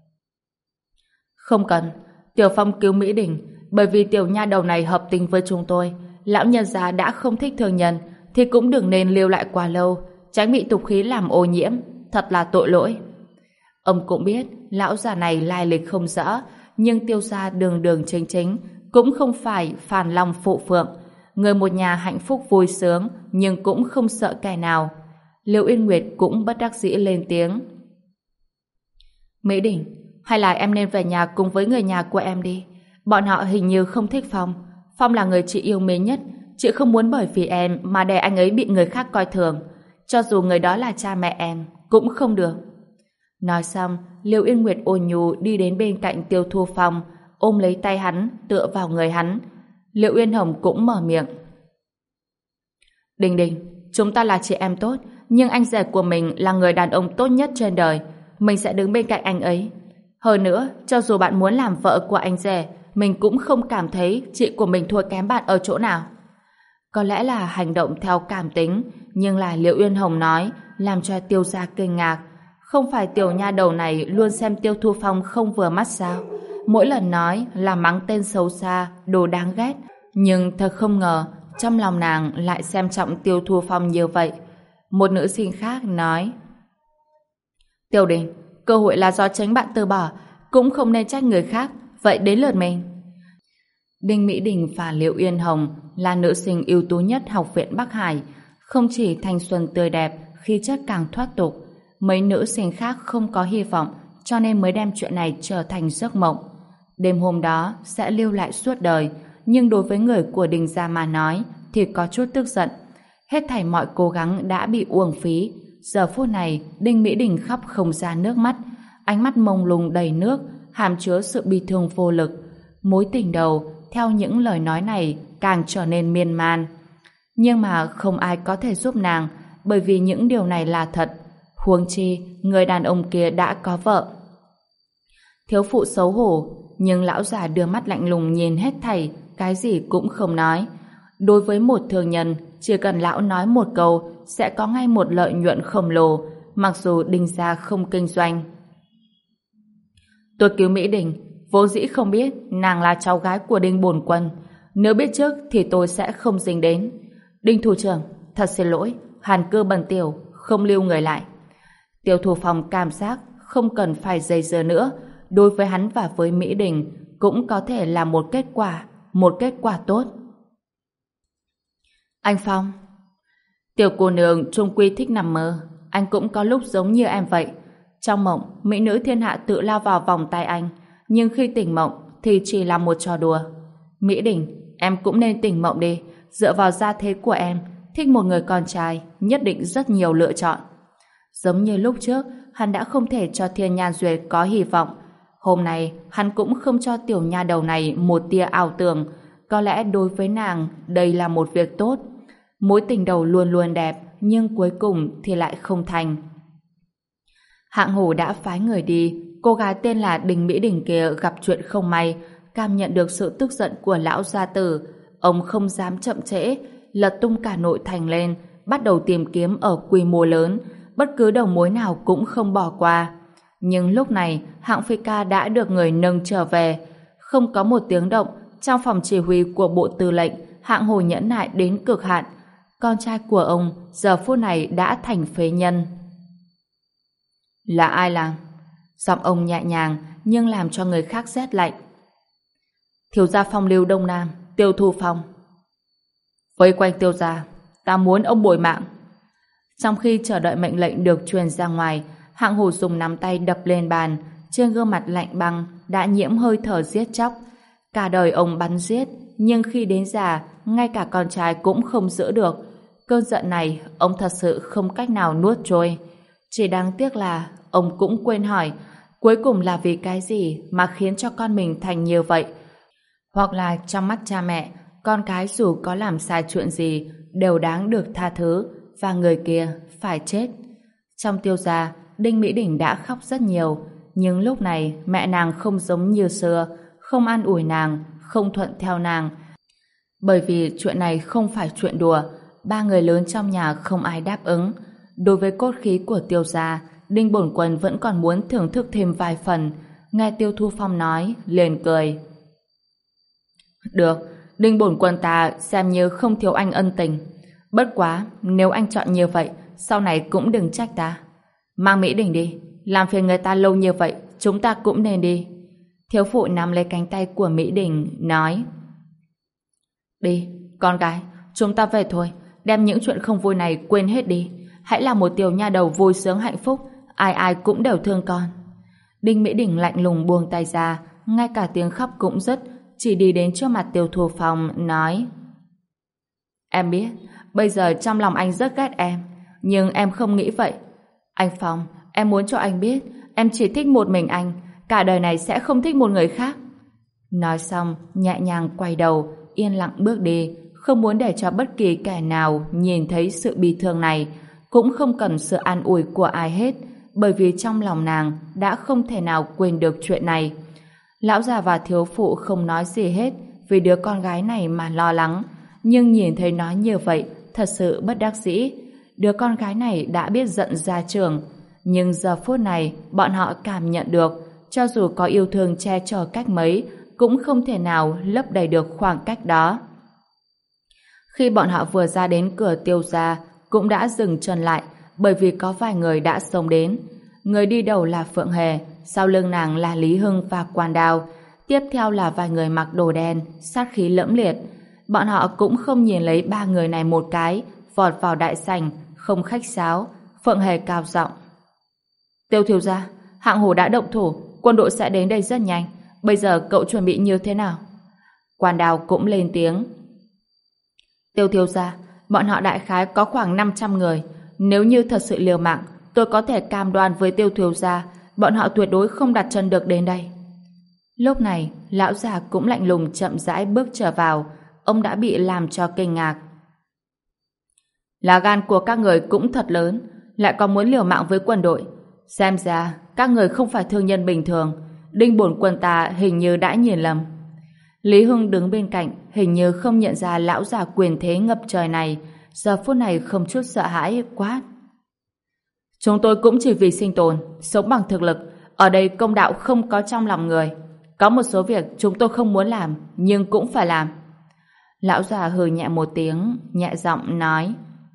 Không cần, Tiểu Phong cứu Mỹ Đình, bởi vì tiểu nha đầu này hợp tình với chúng tôi. Lão nhân gia đã không thích thương nhân, thì cũng đừng nên lưu lại quá lâu, tránh bị tục khí làm ô nhiễm, thật là tội lỗi. Ông cũng biết, lão già này lai lịch không rõ, nhưng Tiêu gia đường đường chính chính, cũng không phải phàn lòng phụ phượng. Người một nhà hạnh phúc vui sướng, nhưng cũng không sợ kẻ nào. Liễu Yên Nguyệt cũng bất đắc dĩ lên tiếng. Mỹ Đình, hay là em nên về nhà cùng với người nhà của em đi. Bọn họ hình như không thích Phong. Phong là người chị yêu mến nhất. Chị không muốn bởi vì em mà để anh ấy bị người khác coi thường. Cho dù người đó là cha mẹ em, cũng không được. Nói xong, Liễu Yên Nguyệt ôn nhu đi đến bên cạnh Tiêu Thu Phong, ôm lấy tay hắn, tựa vào người hắn. Liễu Yên Hồng cũng mở miệng. Đình Đình, chúng ta là chị em tốt, nhưng anh rể của mình là người đàn ông tốt nhất trên đời. Mình sẽ đứng bên cạnh anh ấy. Hơn nữa, cho dù bạn muốn làm vợ của anh rể, mình cũng không cảm thấy chị của mình thua kém bạn ở chỗ nào. Có lẽ là hành động theo cảm tính, nhưng là Liễu Yên Hồng nói, làm cho Tiêu gia kinh ngạc. Không phải tiểu nha đầu này luôn xem Tiêu Thu Phong không vừa mắt sao? Mỗi lần nói là mắng tên xấu xa, đồ đáng ghét. Nhưng thật không ngờ, trong lòng nàng lại xem trọng Tiêu Thu Phong như vậy. Một nữ sinh khác nói: Tiểu Đình, cơ hội là do chính bạn từ bỏ, cũng không nên trách người khác, vậy đến lượt mình. Đinh Mỹ Đình và Liễu Yên Hồng là nữ sinh ưu tú nhất Học viện Bắc Hải, không chỉ thanh xuân tươi đẹp, khí chất càng thoát tục. Mấy nữ sinh khác không có hy vọng, cho nên mới đem chuyện này trở thành giấc mộng. Đêm hôm đó sẽ lưu lại suốt đời, nhưng đối với người của Đinh gia mà nói thì có chút tức giận. Hết thảy mọi cố gắng đã bị uổng phí. Giờ phút này, Đinh Mỹ Đình khóc không ra nước mắt, ánh mắt mông lung đầy nước, hàm chứa sự bi thương vô lực. Mối tình đầu, theo những lời nói này, càng trở nên miên man. Nhưng mà không ai có thể giúp nàng, bởi vì những điều này là thật. Huống chi, người đàn ông kia đã có vợ. Thiếu phụ xấu hổ, nhưng lão già đưa mắt lạnh lùng nhìn hết thảy, cái gì cũng không nói. Đối với một thương nhân, chỉ cần lão nói một câu sẽ có ngay một lợi nhuận khổng lồ, mặc dù Đinh gia không kinh doanh. Tôi cứu Mỹ Đình, vốn dĩ không biết nàng là cháu gái của Đinh bổn quân. Nếu biết trước thì tôi sẽ không dính đến. Đinh thủ trưởng, thật xin lỗi, hàn cư bần tiểu, không lưu người lại. Tiêu Thủ Phong cảm giác không cần phải dây dưa nữa. Đối với hắn và với Mỹ Đình cũng có thể là một kết quả tốt. Anh Phong, tiểu cô nương chung quy thích nằm mơ, anh cũng có lúc giống như em vậy. Trong mộng, mỹ nữ thiên hạ tự lao vào vòng tay anh, nhưng khi tỉnh mộng thì chỉ là một trò đùa. Mỹ Đình, em cũng nên tỉnh mộng đi, dựa vào gia thế của em, thích một người con trai, nhất định rất nhiều lựa chọn. Giống như lúc trước, hắn đã không thể cho Thiên Nhan Duyệt có hy vọng. Hôm nay, hắn cũng không cho tiểu nha đầu này một tia ảo tưởng. Có lẽ đối với nàng, đây là một việc tốt. Mối tình đầu luôn luôn đẹp, nhưng cuối cùng thì lại không thành. Hạng Hổ đã phái người đi. Cô gái tên là Đinh Mỹ Đình kia gặp chuyện không may, cảm nhận được sự tức giận của lão gia tử. Ông không dám chậm trễ, lật tung cả nội thành lên, bắt đầu tìm kiếm ở quy mô lớn, bất cứ đầu mối nào cũng không bỏ qua. Nhưng lúc này, Hạng Phi Ca đã được người nâng trở về. Không có một tiếng động, trong phòng chỉ huy của bộ tư lệnh, Hạng Hổ nhẫn nại đến cực hạn. Con trai của ông giờ phút này đã thành phế nhân. Là ai làm? Giọng ông nhẹ nhàng nhưng làm cho người khác rét lạnh. Thiếu gia Phong Lưu Đông Nam, Tiêu Thu Phong. Vây quanh Tiêu gia, ta muốn ông bồi mạng. Trong khi chờ đợi mệnh lệnh được truyền ra ngoài, Hạng Hổ dùng nắm tay đập lên bàn, trên gương mặt lạnh băng đã nhiễm hơi thở giết chóc. Cả đời ông bắn giết, nhưng khi đến già, ngay cả con trai cũng không giữ được. Cơn giận này, ông thật sự không cách nào nuốt trôi. Chỉ đáng tiếc là ông cũng quên hỏi, cuối cùng là vì cái gì mà khiến cho con mình thành như vậy? Hoặc là trong mắt cha mẹ, con cái dù có làm sai chuyện gì đều đáng được tha thứ, và người kia phải chết. Trong Tiêu gia, Đinh Mỹ Đình đã khóc rất nhiều, nhưng lúc này mẹ nàng không giống như xưa, không an ủi nàng, không thuận theo nàng. Bởi vì chuyện này không phải chuyện đùa, ba người lớn trong nhà không ai đáp ứng. Đối với cốt khí của Tiêu gia, Đinh bổn quân vẫn còn muốn thưởng thức thêm vài phần. Nghe Tiêu Thu Phong nói, liền cười. Được, Đinh bổn quân ta xem như không thiếu anh ân tình. Bất quá, nếu anh chọn như vậy, sau này cũng đừng trách ta. Mang Mỹ Đình đi, làm phiền người ta lâu như vậy, chúng ta cũng nên đi. Thiếu phụ nắm lấy cánh tay của Mỹ Đình, nói. Đi, con gái, chúng ta về thôi, đem những chuyện không vui này quên hết đi. Hãy là một tiểu nha đầu vui sướng hạnh phúc, ai ai cũng đều thương con. Đinh Mỹ Đình lạnh lùng buông tay ra, ngay cả tiếng khóc cũng dứt, chỉ đi đến trước mặt Tiêu Thu Phong, nói. Em biết, bây giờ trong lòng anh rất ghét em, nhưng em không nghĩ vậy. Anh Phong, em muốn cho anh biết, em chỉ thích một mình anh, cả đời này sẽ không thích một người khác. Nói xong, nhẹ nhàng quay đầu, yên lặng bước đi, không muốn để cho bất kỳ kẻ nào nhìn thấy sự bi thương này, cũng không cần sự an ủi của ai hết, bởi vì trong lòng nàng đã không thể nào quên được chuyện này. Lão già và thiếu phụ không nói gì hết vì đứa con gái này mà lo lắng, nhưng nhìn thấy nó như vậy thật sự bất đắc dĩ. Đứa con gái này đã biết giận ra trường, nhưng giờ phút này bọn họ cảm nhận được cho dù có yêu thương che chở cách mấy cũng không thể nào lấp đầy được khoảng cách đó. Khi bọn họ vừa ra đến cửa Tiêu gia cũng đã dừng chân lại, bởi vì có vài người đã xông đến. Người đi đầu là Phượng Hề, sau lưng nàng là Lý Hưng và Quan Đao, tiếp theo là vài người mặc đồ đen, sát khí lẫm liệt. Bọn họ cũng không nhìn lấy ba người này một cái, vọt vào đại sảnh, không khách sáo. Phượng Hề cao giọng. Tiêu thiếu gia, Hạng Hổ đã động thủ, quân đội sẽ đến đây rất nhanh. Bây giờ cậu chuẩn bị như thế nào? Quan Đào cũng lên tiếng. Tiêu thiếu gia, bọn họ đại khái có khoảng 500 người. Nếu như thật sự liều mạng, tôi có thể cam đoan với Tiêu thiếu gia, bọn họ tuyệt đối không đặt chân được đến đây. Lúc này, lão già cũng lạnh lùng chậm rãi bước trở vào. Ông đã bị làm cho kinh ngạc. Lá gan của các người cũng thật lớn, lại còn muốn liều mạng với quân đội. Xem ra, các người không phải thương nhân bình thường. Đinh bổn quân ta hình như đã nhìn lầm. Lý Hưng đứng bên cạnh, hình như không nhận ra lão già quyền thế ngập trời này, giờ phút này không chút sợ hãi quát. Chúng tôi cũng chỉ vì sinh tồn, sống bằng thực lực. Ở đây công đạo không có trong lòng người. Có một số việc chúng tôi không muốn làm, nhưng cũng phải làm. Lão già hừ nhẹ một tiếng, nhẹ giọng nói.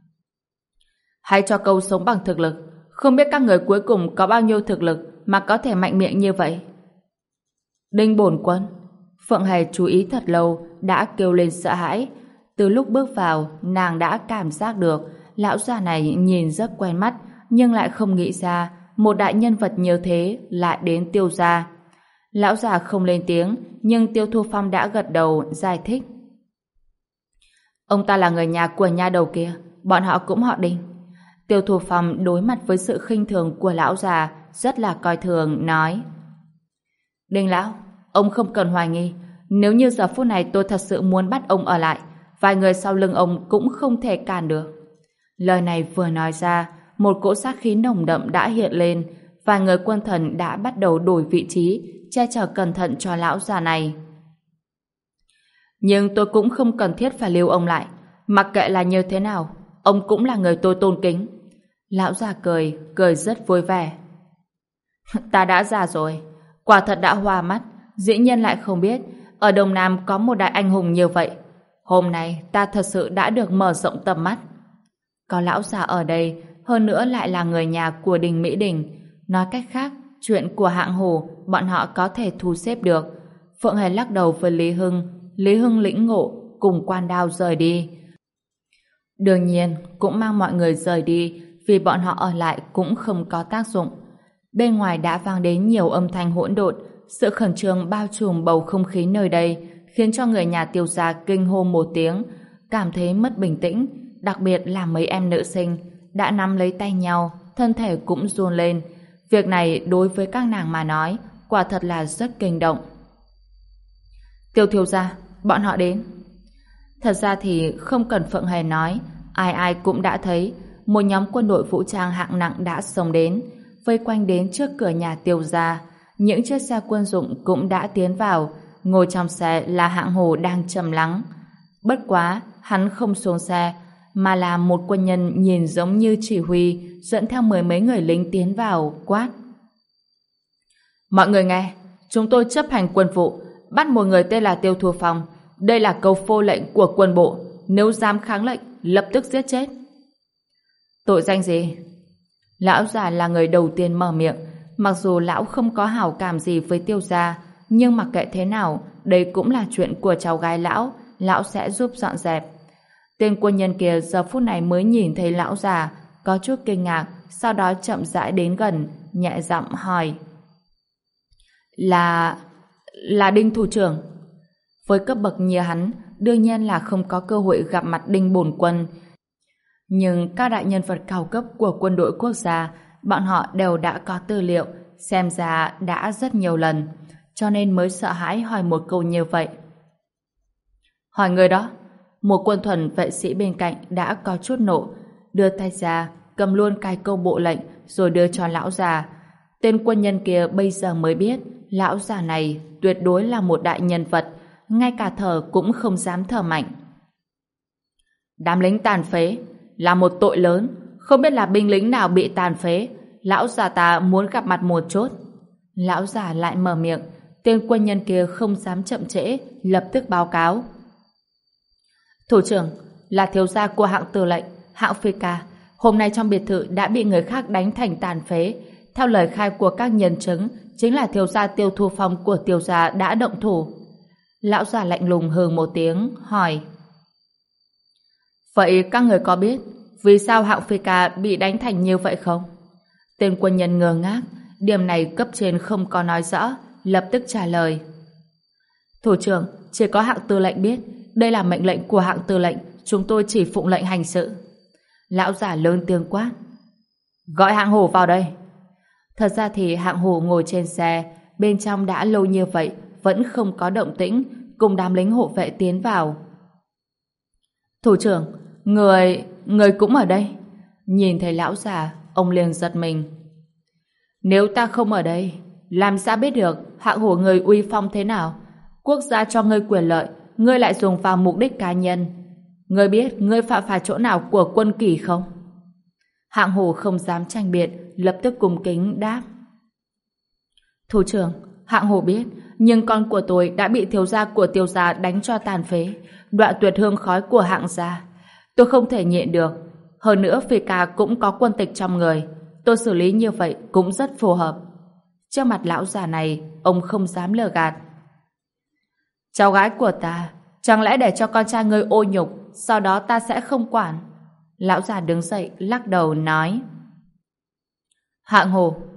Hay cho câu sống bằng thực lực, không biết các người cuối cùng có bao nhiêu thực lực mà có thể mạnh miệng như vậy. Đinh bổn quân. Phượng Hề chú ý thật lâu, đã kêu lên sợ hãi. Từ lúc bước vào, nàng đã cảm giác được lão già này nhìn rất quen mắt, nhưng lại không nghĩ ra một đại nhân vật như thế lại đến Tiêu gia. Lão già không lên tiếng, nhưng Tiêu Thu Phong đã gật đầu giải thích. Ông ta là người nhà của nha đầu kia, bọn họ cũng họ Đinh. Tiêu Thu Phong đối mặt với sự khinh thường của lão già, rất là coi thường, nói. Đinh lão, ông không cần hoài nghi. Nếu như giờ phút này tôi thật sự muốn bắt ông ở lại, vài người sau lưng ông cũng không thể cản được. Lời này vừa nói ra, một cỗ sát khí nồng đậm đã hiện lên, vài người quân thần đã bắt đầu đổi vị trí, che chở cẩn thận cho lão già này. Nhưng tôi cũng không cần thiết phải lưu ông lại. Mặc kệ là như thế nào, ông cũng là người tôi tôn kính. Lão già cười, cười rất vui vẻ. Ta đã già rồi, quả thật đã hoa mắt, dĩ nhiên lại không biết ở Đông Nam có một đại anh hùng như vậy. Hôm nay ta thật sự đã được mở rộng tầm mắt. Có lão già ở đây, hơn nữa lại là người nhà của Đình Mỹ Đình. Nói cách khác, chuyện của Hạng Hổ bọn họ có thể thu xếp được. Phượng Hề lắc đầu với Lý Hưng lĩnh ngộ cùng Quan Đao rời đi. Đương nhiên cũng mang mọi người rời đi, vì bọn họ ở lại cũng không có tác dụng. Bên ngoài đã vang đến nhiều âm thanh hỗn độn, sự khẩn trương bao trùm bầu không khí nơi đây, khiến cho người nhà Tiêu gia kinh hô một tiếng, cảm thấy mất bình tĩnh, đặc biệt là mấy em nữ sinh đã nắm lấy tay nhau, thân thể cũng run lên. Việc này đối với các nàng mà nói, quả thật là rất kinh động. Tiêu thiếu gia, bọn họ đến. Thật ra thì không cần Phượng Hề nói, ai ai cũng đã thấy, một nhóm quân đội vũ trang hạng nặng đã xông đến, vây quanh đến trước cửa nhà Tiêu gia. Những chiếc xe quân dụng cũng đã tiến vào, ngồi trong xe là Hạng Hổ đang trầm lắng. Bất quá, hắn không xuống xe, mà là một quân nhân nhìn giống như chỉ huy, dẫn theo mười mấy người lính tiến vào, quát. Mọi người nghe, chúng tôi chấp hành quân vụ, bắt một người tên là Tiêu Thu Phong. Đây là câu phô lệnh của quân bộ, nếu dám kháng lệnh, lập tức giết chết. Tội danh gì? Lão già là người đầu tiên mở miệng. Mặc dù lão không có hảo cảm gì với Tiêu gia, nhưng mặc kệ thế nào, đây cũng là chuyện của cháu gái lão sẽ giúp dọn dẹp. Tên quân nhân kia giờ phút này mới nhìn thấy lão già, có chút kinh ngạc, sau đó chậm rãi đến gần, nhẹ giọng hỏi. Là Đinh thủ trưởng. Với cấp bậc như hắn, đương nhiên là không có cơ hội gặp mặt Đinh bổn quân. Nhưng các đại nhân vật cao cấp của quân đội quốc gia, bọn họ đều đã có tư liệu, xem ra đã rất nhiều lần, cho nên mới sợ hãi hỏi một câu như vậy. Hỏi người đó. Một quân thuần vệ sĩ bên cạnh đã có chút nộ, đưa tay ra, cầm luôn cái câu bộ lệnh rồi đưa cho lão già. Tên quân nhân kia bây giờ mới biết lão già này tuyệt đối là một đại nhân vật, ngay cả thở cũng không dám thở mạnh. Đám lính tàn phế là một tội lớn, không biết là binh lính nào bị tàn phế, lão già ta muốn gặp mặt một chút. Lão già lại mở miệng, tên quân nhân kia không dám chậm trễ, lập tức báo cáo. Thủ trưởng, là thiếu gia của Hạng Tư lệnh, Hạng Phi Ca, hôm nay trong biệt thự đã bị người khác đánh thành tàn phế. Theo lời khai của các nhân chứng, chính là thiếu gia Tiêu Thu Phong của Tiêu gia đã động thủ. Lão già lạnh lùng hừ một tiếng, hỏi. Vậy các người có biết vì sao Hạng Phi Ca bị đánh thành như vậy không? Tên quân nhân ngơ ngác, Điểm này cấp trên không có nói rõ, lập tức trả lời. Thủ trưởng, chỉ có hạng tư lệnh biết, đây là mệnh lệnh của hạng tư lệnh, chúng tôi chỉ phụng lệnh hành sự. Lão già lớn tiếng quát. Gọi hạng hổ vào đây. Thật ra thì hạng hổ ngồi trên xe, bên trong đã lâu như vậy, vẫn không có động tĩnh, cùng đám lính hộ vệ tiến vào. Thủ trưởng, người cũng ở đây. Nhìn thấy lão già, ông liền giật mình. Nếu ta không ở đây, làm sao biết được hạng hổ người uy phong thế nào? Quốc gia cho ngươi quyền lợi, ngươi lại dùng vào mục đích cá nhân. Ngươi biết ngươi phạm phải chỗ nào của quân kỷ không? Hạng hổ không dám tranh biện, lập tức cung kính đáp. Thủ trưởng, hạng hổ biết, nhưng con của tôi đã bị thiếu gia của Tiêu gia đánh cho tàn phế, đoạn tuyệt hương khói của hạng gia. Tôi không thể nhịn được. Hơn nữa Phi ca cũng có quân tịch trong người. Tôi xử lý như vậy cũng rất phù hợp. Trước mặt lão già này, ông không dám lừa gạt. Cháu gái của ta, chẳng lẽ để cho con trai ngươi ô nhục, sau đó ta sẽ không quản? Lão già đứng dậy, lắc đầu nói. Hạng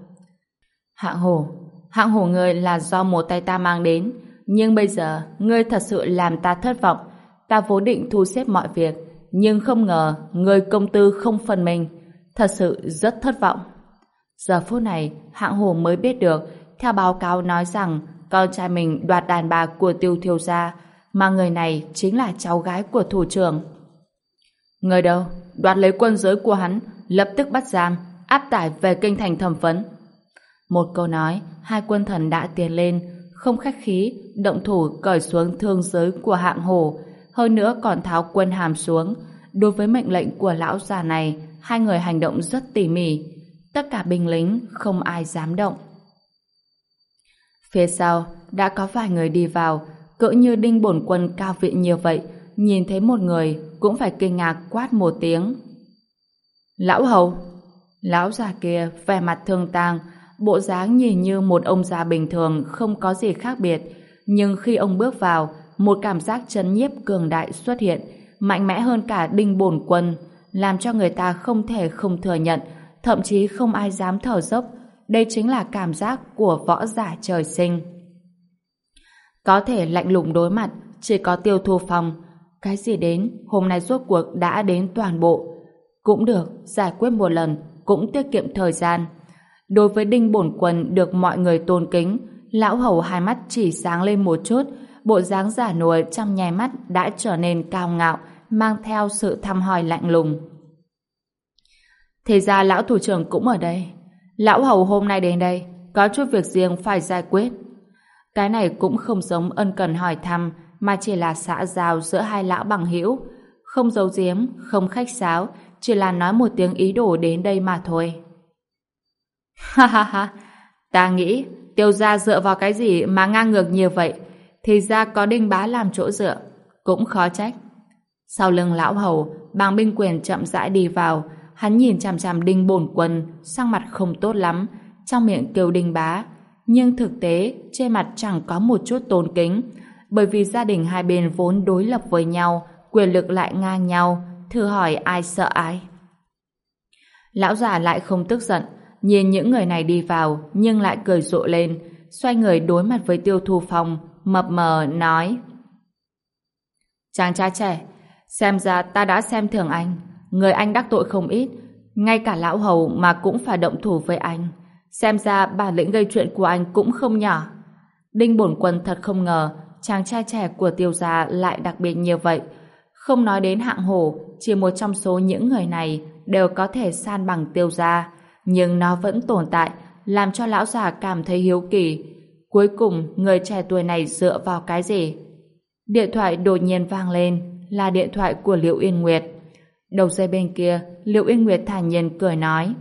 hổ ngươi là do một tay ta mang đến, nhưng bây giờ ngươi thật sự làm ta thất vọng. Ta vốn định thu xếp mọi việc, nhưng không ngờ ngươi công tư không phần mình, thật sự rất thất vọng. Giờ phút này, hạng hổ mới biết được, theo báo cáo nói rằng con trai mình đoạt đàn bà của Tiêu thiếu gia, mà người này chính là cháu gái của thủ trưởng. Người đâu, đoạt lấy quân giới của hắn, lập tức bắt giam, áp tải về kinh thành thẩm vấn. Một câu nói, hai quân thần đã tiến lên, không khách khí, động thủ cởi xuống thương giới của hạng hổ, hơn nữa còn tháo quân hàm xuống. Đối với mệnh lệnh của lão già này, hai người hành động rất tỉ mỉ. Tất cả binh lính không ai dám động. Phía sau đã có vài người đi vào, cỡ như Đinh bổn quân cao vị như vậy, nhìn thấy một người cũng phải kinh ngạc quát một tiếng. Lão hầu! Lão già kia vẻ mặt thương tang, bộ dáng nhìn như một ông già bình thường, không có gì khác biệt, nhưng khi ông bước vào, một cảm giác chấn nhiếp cường đại xuất hiện, mạnh mẽ hơn cả Đinh bổn quân, làm cho người ta không thể không thừa nhận, thậm chí không ai dám thở dốc. Đây chính là cảm giác của võ giả trời sinh. Có thể lạnh lùng đối mặt, chỉ có Tiêu Thu Phong. Cái gì đến, hôm nay rốt cuộc đã đến toàn bộ. Cũng được, giải quyết một lần, cũng tiết kiệm thời gian. Đối với Đinh bổn quân được mọi người tôn kính, lão hầu hai mắt chỉ sáng lên một chút, bộ dáng giả nua trong nháy mắt đã trở nên cao ngạo, mang theo sự thăm hỏi lạnh lùng. Thì ra lão thủ trưởng cũng ở đây. Lão hầu hôm nay đến đây, có chút việc riêng phải giải quyết. Cái này cũng không giống ân cần hỏi thăm, mà chỉ là xã giao giữa hai lão bằng hữu, không giấu giếm, không khách sáo, chỉ là nói một tiếng ý đồ đến đây mà thôi. Ha ha ha, ta nghĩ Tiêu gia dựa vào cái gì mà ngang ngược như vậy, thì ra có Đinh bá làm chỗ dựa, cũng khó trách. Sau lưng lão hầu, Bàng Binh Quyền chậm rãi đi vào, hắn nhìn chằm chằm Đinh bổn quân, sang mặt không tốt lắm, trong miệng kêu Đinh bá, nhưng thực tế trên mặt chẳng có một chút tôn kính, bởi vì gia đình hai bên vốn đối lập với nhau, quyền lực lại ngang nhau, thử hỏi ai sợ ai. Lão già lại không tức giận, nhìn những người này đi vào nhưng lại cười rộ lên, xoay người đối mặt với Tiêu Thu Phong, mập mờ nói: Chàng trai trẻ, xem ra ta đã xem thường anh, người anh đắc tội không ít, ngay cả lão hầu mà cũng phải động thủ với anh, xem ra bản lĩnh gây chuyện của anh cũng không nhỏ. Đinh bổn quân thật không ngờ chàng trai trẻ của Tiêu gia lại đặc biệt như vậy. Không nói đến hạng hổ, chỉ một trong số những người này đều có thể san bằng Tiêu gia, nhưng nó vẫn tồn tại, làm cho lão già cảm thấy hiếu kỳ. Cuối cùng người trẻ tuổi này dựa vào cái gì? Điện thoại đột nhiên vang lên, là điện thoại của Liễu Yên Nguyệt. Đầu dây bên kia, Liễu Yên Nguyệt thản nhiên cười nói: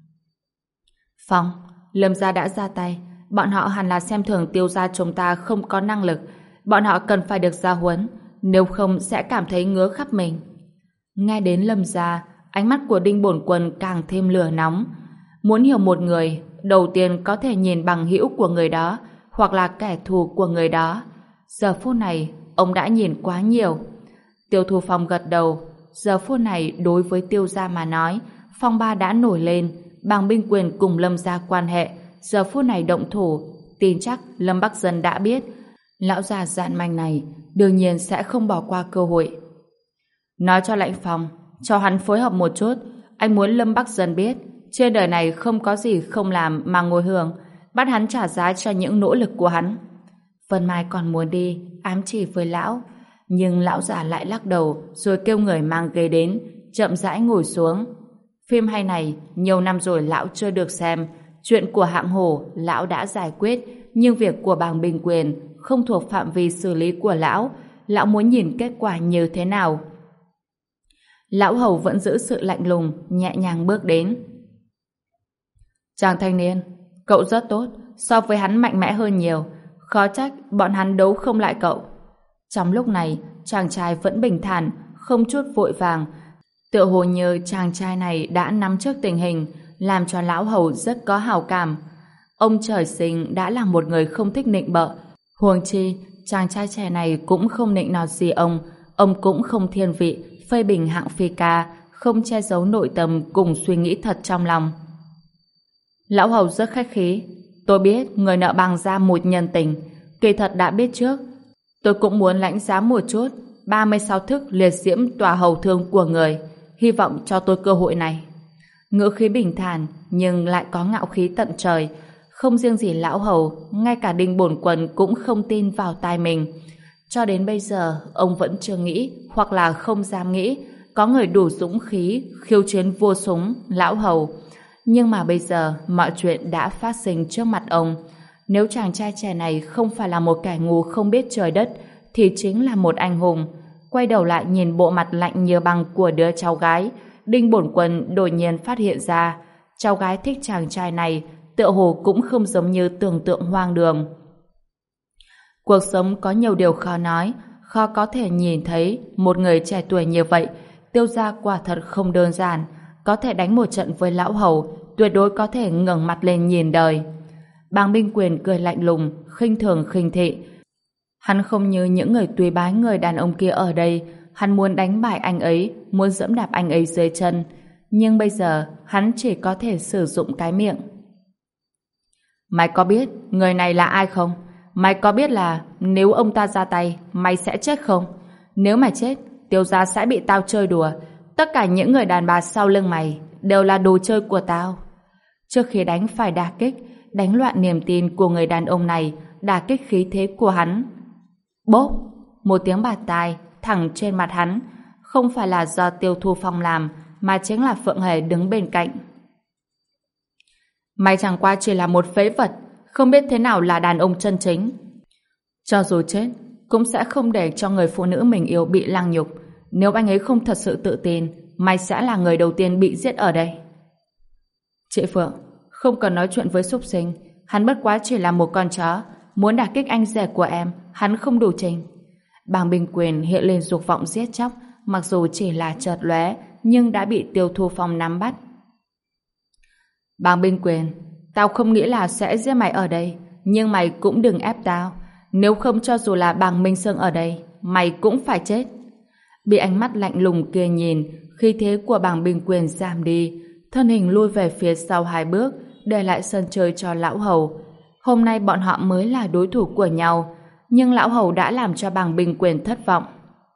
Phong, Lâm gia đã ra tay, bọn họ hẳn là xem thường Tiêu gia chúng ta không có năng lực, bọn họ cần phải được giáo huấn, nếu không sẽ cảm thấy ngứa khắp mình. Nghe đến Lâm gia, ánh mắt của Đinh bổn quân càng thêm lửa nóng. Muốn hiểu một người, đầu tiên có thể nhìn bằng hữu của người đó, hoặc là kẻ thù của người đó. Giờ phút này, ông đã nhìn quá nhiều. Tiêu Thu Phong gật đầu. Giờ phút này đối với Tiêu gia mà nói, phong ba đã nổi lên, Bàng Binh Quyền cùng Lâm gia quan hệ giờ phút này động thủ, tin chắc Lâm Bắc Dân đã biết lão già dạn manh này đương nhiên sẽ không bỏ qua cơ hội. Nói cho Lãnh Phong, cho hắn phối hợp một chút, anh muốn Lâm Bắc Dân biết trên đời này không có gì không làm mà ngồi hưởng, bắt hắn trả giá cho những nỗ lực của hắn. Vân Mai còn muốn đi ám chỉ với lão, nhưng lão già lại lắc đầu rồi kêu người mang ghế đến, chậm rãi ngồi xuống. Phim hay này nhiều năm rồi lão chưa được xem, chuyện của hạng hổ lão đã giải quyết, nhưng việc của bàng Bình Quyền không thuộc phạm vi xử lý của lão. Lão muốn nhìn kết quả như thế nào. Lão hầu vẫn giữ sự lạnh lùng, nhẹ nhàng bước đến. Chàng thanh niên, cậu rất tốt, so với hắn mạnh mẽ hơn nhiều, khó trách bọn hắn đấu không lại cậu. Trong lúc này, chàng trai vẫn bình thản, không chút vội vàng, tựa hồ như chàng trai này đã nắm trước tình hình, làm cho lão hầu rất có hảo cảm. Ông trời sinh đã là một người không thích nịnh bợ, huống chi chàng trai trẻ này cũng không nịnh nọt gì ông cũng không thiên vị, phê bình hạng phi ca, không che giấu nội tâm cùng suy nghĩ thật trong lòng. Lão hầu rất khách khí, tôi biết người nợ bằng ra một nhân tình, kỳ thật đã biết trước. Tôi cũng muốn lãnh giá một chút 36 thức liệt diễm tòa hầu thương của người, hy vọng cho tôi cơ hội này. Ngữ khí bình thản nhưng lại có ngạo khí tận trời. Không riêng gì lão hầu, ngay cả Đinh Bổn Quân cũng không tin vào tai mình. Cho đến bây giờ ông vẫn chưa nghĩ, hoặc là không dám nghĩ có người đủ dũng khí khiêu chiến vua súng lão hầu. Nhưng mà bây giờ mọi chuyện đã phát sinh trước mặt ông. Nếu chàng trai trẻ này không phải là một kẻ ngu không biết trời đất thì chính là một anh hùng. Quay đầu lại nhìn bộ mặt lạnh như băng của đứa cháu gái, Đinh Bổn Quân đột nhiên phát hiện ra cháu gái thích chàng trai này tựa hồ cũng không giống như tưởng tượng hoang đường. Cuộc sống có nhiều điều khó nói, khó có thể nhìn thấy một người trẻ tuổi như vậy. Tiêu gia quả thật không đơn giản, có thể đánh một trận với lão hầu, tuyệt đối có thể ngẩng mặt lên nhìn đời. Bàng Minh Quyền cười lạnh lùng, khinh thường khinh thị. Hắn không như những người tùy bái người đàn ông kia ở đây, hắn muốn đánh bại anh ấy, muốn giẫm đạp anh ấy dưới chân. Nhưng bây giờ, hắn chỉ có thể sử dụng cái miệng. Mày có biết người này là ai không? Mày có biết là nếu ông ta ra tay, mày sẽ chết không? Nếu mày chết, Tiêu gia sẽ bị tao chơi đùa. Tất cả những người đàn bà sau lưng mày đều là đồ chơi của tao. Trước khi đánh phải đả kích, đánh loạn niềm tin của người đàn ông này, đả kích khí thế của hắn. Bốp! Một tiếng bạt tai thẳng trên mặt hắn, không phải là do Tiêu Thu Phong làm, mà chính là Phượng Hề đứng bên cạnh. Mày chẳng qua chỉ là một phế vật, không biết thế nào là đàn ông chân chính. Cho dù chết, cũng sẽ không để cho người phụ nữ mình yêu bị lăng nhục. Nếu anh ấy không thật sự tự tin, mày sẽ là người đầu tiên bị giết ở đây. Chị Phượng, không cần nói chuyện với súc sinh, hắn bất quá chỉ là một con chó, muốn đả kích anh rể của em, hắn không đủ trình. Bàng Bình Quyền hiện lên dục vọng giết chóc, mặc dù chỉ là chợt lóe, nhưng đã bị Tiêu Thu Phong nắm bắt. Bàng Bình Quyền, tao không nghĩ là sẽ giết mày ở đây, nhưng mày cũng đừng ép tao, nếu không cho dù là Bàng Minh Sương ở đây, mày cũng phải chết. Bị ánh mắt lạnh lùng kia nhìn, khí thế của Bàng Bình Quyền giảm đi, thân hình lui về phía sau 2 bước, để lại sân chơi cho lão hầu. Hôm nay bọn họ mới là đối thủ của nhau, nhưng lão hầu đã làm cho Bàng Bình Quyền thất vọng.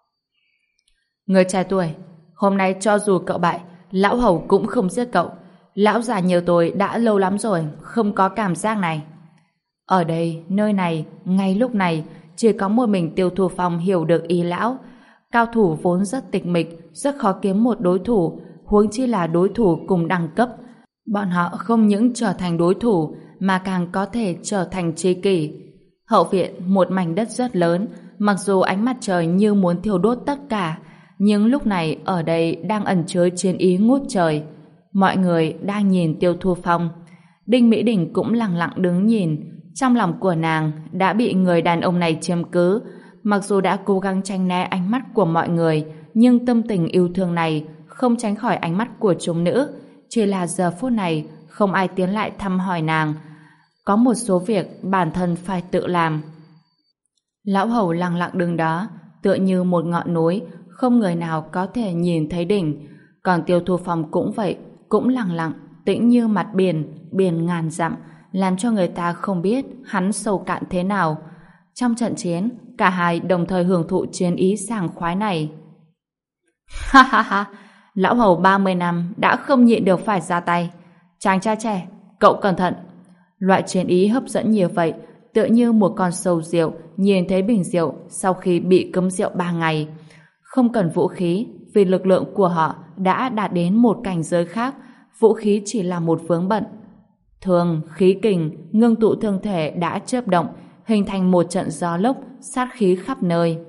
Người trẻ tuổi, hôm nay cho dù cậu bại, lão hầu cũng không giết cậu. Lão già như tôi đã lâu lắm rồi không có cảm giác này. Ở đây, nơi này, ngay lúc này, chỉ có một mình Tiêu Thu Phong hiểu được ý lão. Cao thủ vốn rất tịch mịch, rất khó kiếm một đối thủ, huống chi là đối thủ cùng đẳng cấp. Bọn họ không những trở thành đối thủ, mà càng có thể trở thành tri kỷ. Hậu viện một mảnh đất rất lớn, mặc dù ánh mặt trời như muốn thiêu đốt tất cả, nhưng lúc này ở đây đang ẩn chứa chiến ý ngút trời. Mọi người đang nhìn Tiêu Thu Phong. Đinh Mỹ Đình cũng lặng lặng đứng nhìn. Trong lòng của nàng đã bị người đàn ông này chiếm cứ. Mặc dù đã cố gắng tránh né ánh mắt của mọi người, nhưng tâm tình yêu thương này không tránh khỏi ánh mắt của chúng nữ. Chỉ là giờ phút này không ai tiến lại thăm hỏi nàng. Có một số việc bản thân phải tự làm. Lão hầu lặng lặng đứng đó, tựa như một ngọn núi, không người nào có thể nhìn thấy đỉnh. Còn Tiêu Thu Phong cũng vậy, cũng lặng lặng, tĩnh như mặt biển, biển ngàn dặm, làm cho người ta không biết hắn sâu cạn thế nào. Trong trận chiến, cả hai đồng thời hưởng thụ chiến ý sảng khoái này. Ha ha ha, lão hầu 30 năm đã không nhịn được phải ra tay. Chàng trai trẻ, cậu cẩn thận. Loại chiến ý hấp dẫn như vậy, tựa như một con sâu rượu nhìn thấy bình rượu sau khi bị cấm rượu 3 ngày. Không cần vũ khí, vì lực lượng của họ đã đạt đến một cảnh giới khác, vũ khí chỉ là một vướng bận. Thường, khí kình, ngưng tụ thương thể đã chớp động, hình thành một trận gió lốc, sát khí khắp nơi.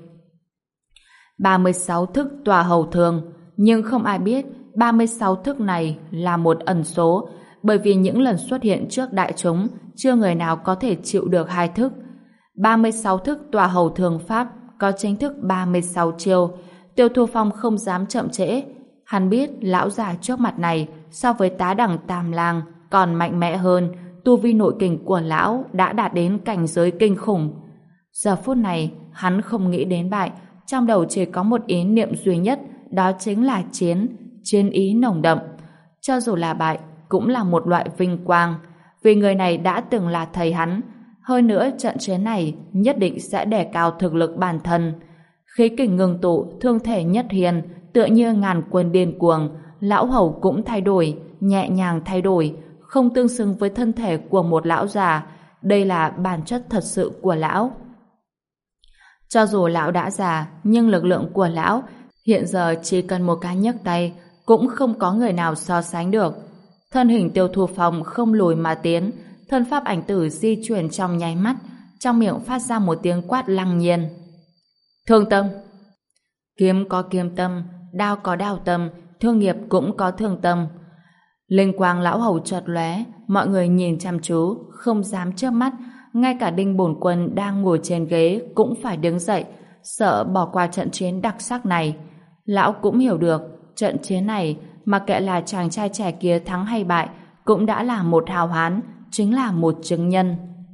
36 thức tòa hầu thường, nhưng không ai biết 36 thức này là một ẩn số, bởi vì những lần xuất hiện trước đại chúng, chưa người nào có thể chịu được 2 thức. 36 thức tòa hầu thường pháp có chính thức 36 chiêu. Tiêu Thu Phong không dám chậm trễ. Hắn biết lão già trước mặt này so với tá đẳng Tam Lang còn mạnh mẽ hơn, tu vi nội kình của lão đã đạt đến cảnh giới kinh khủng. Giờ phút này, hắn không nghĩ đến bại, trong đầu chỉ có một ý niệm duy nhất, đó chính là chiến ý nồng đậm. Cho dù là bại, cũng là một loại vinh quang, vì người này đã từng là thầy hắn. Hơn nữa, trận chiến này nhất định sẽ đề cao thực lực bản thân. Khí kình ngưng tụ, thương thể nhất hiền, tựa như ngàn quân điên cuồng, lão hầu cũng thay đổi, nhẹ nhàng thay đổi, không tương xứng với thân thể của một lão già. Đây là bản chất thật sự của lão. Cho dù lão đã già, nhưng lực lượng của lão hiện giờ chỉ cần một cái nhấc tay cũng không có người nào so sánh được. Thân hình Tiêu Thu Phong không lùi mà tiến, thân pháp ảnh tử di chuyển trong nháy mắt, trong miệng phát ra một tiếng quát lăng nhiên. Thương tâm. Kiếm có kiếm tâm, đao có đao tâm, thương nghiệp cũng có thương tâm. Linh quang lão hầu chợt lóe, mọi người nhìn chăm chú, không dám chớp mắt, ngay cả Đinh Bổn Quân đang ngồi trên ghế cũng phải đứng dậy, sợ bỏ qua trận chiến đặc sắc này. Lão cũng hiểu được, trận chiến này, mặc kệ là chàng trai trẻ kia thắng hay bại, cũng đã là một hào hán, chính là một chứng nhân.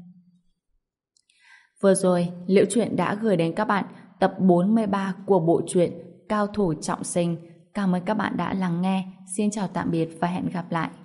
Vừa rồi, Liễu Chuyện đã gửi đến các bạn tập 43 của bộ truyện Cao thủ trọng sinh. Cảm ơn các bạn đã lắng nghe. Xin chào tạm biệt và hẹn gặp lại.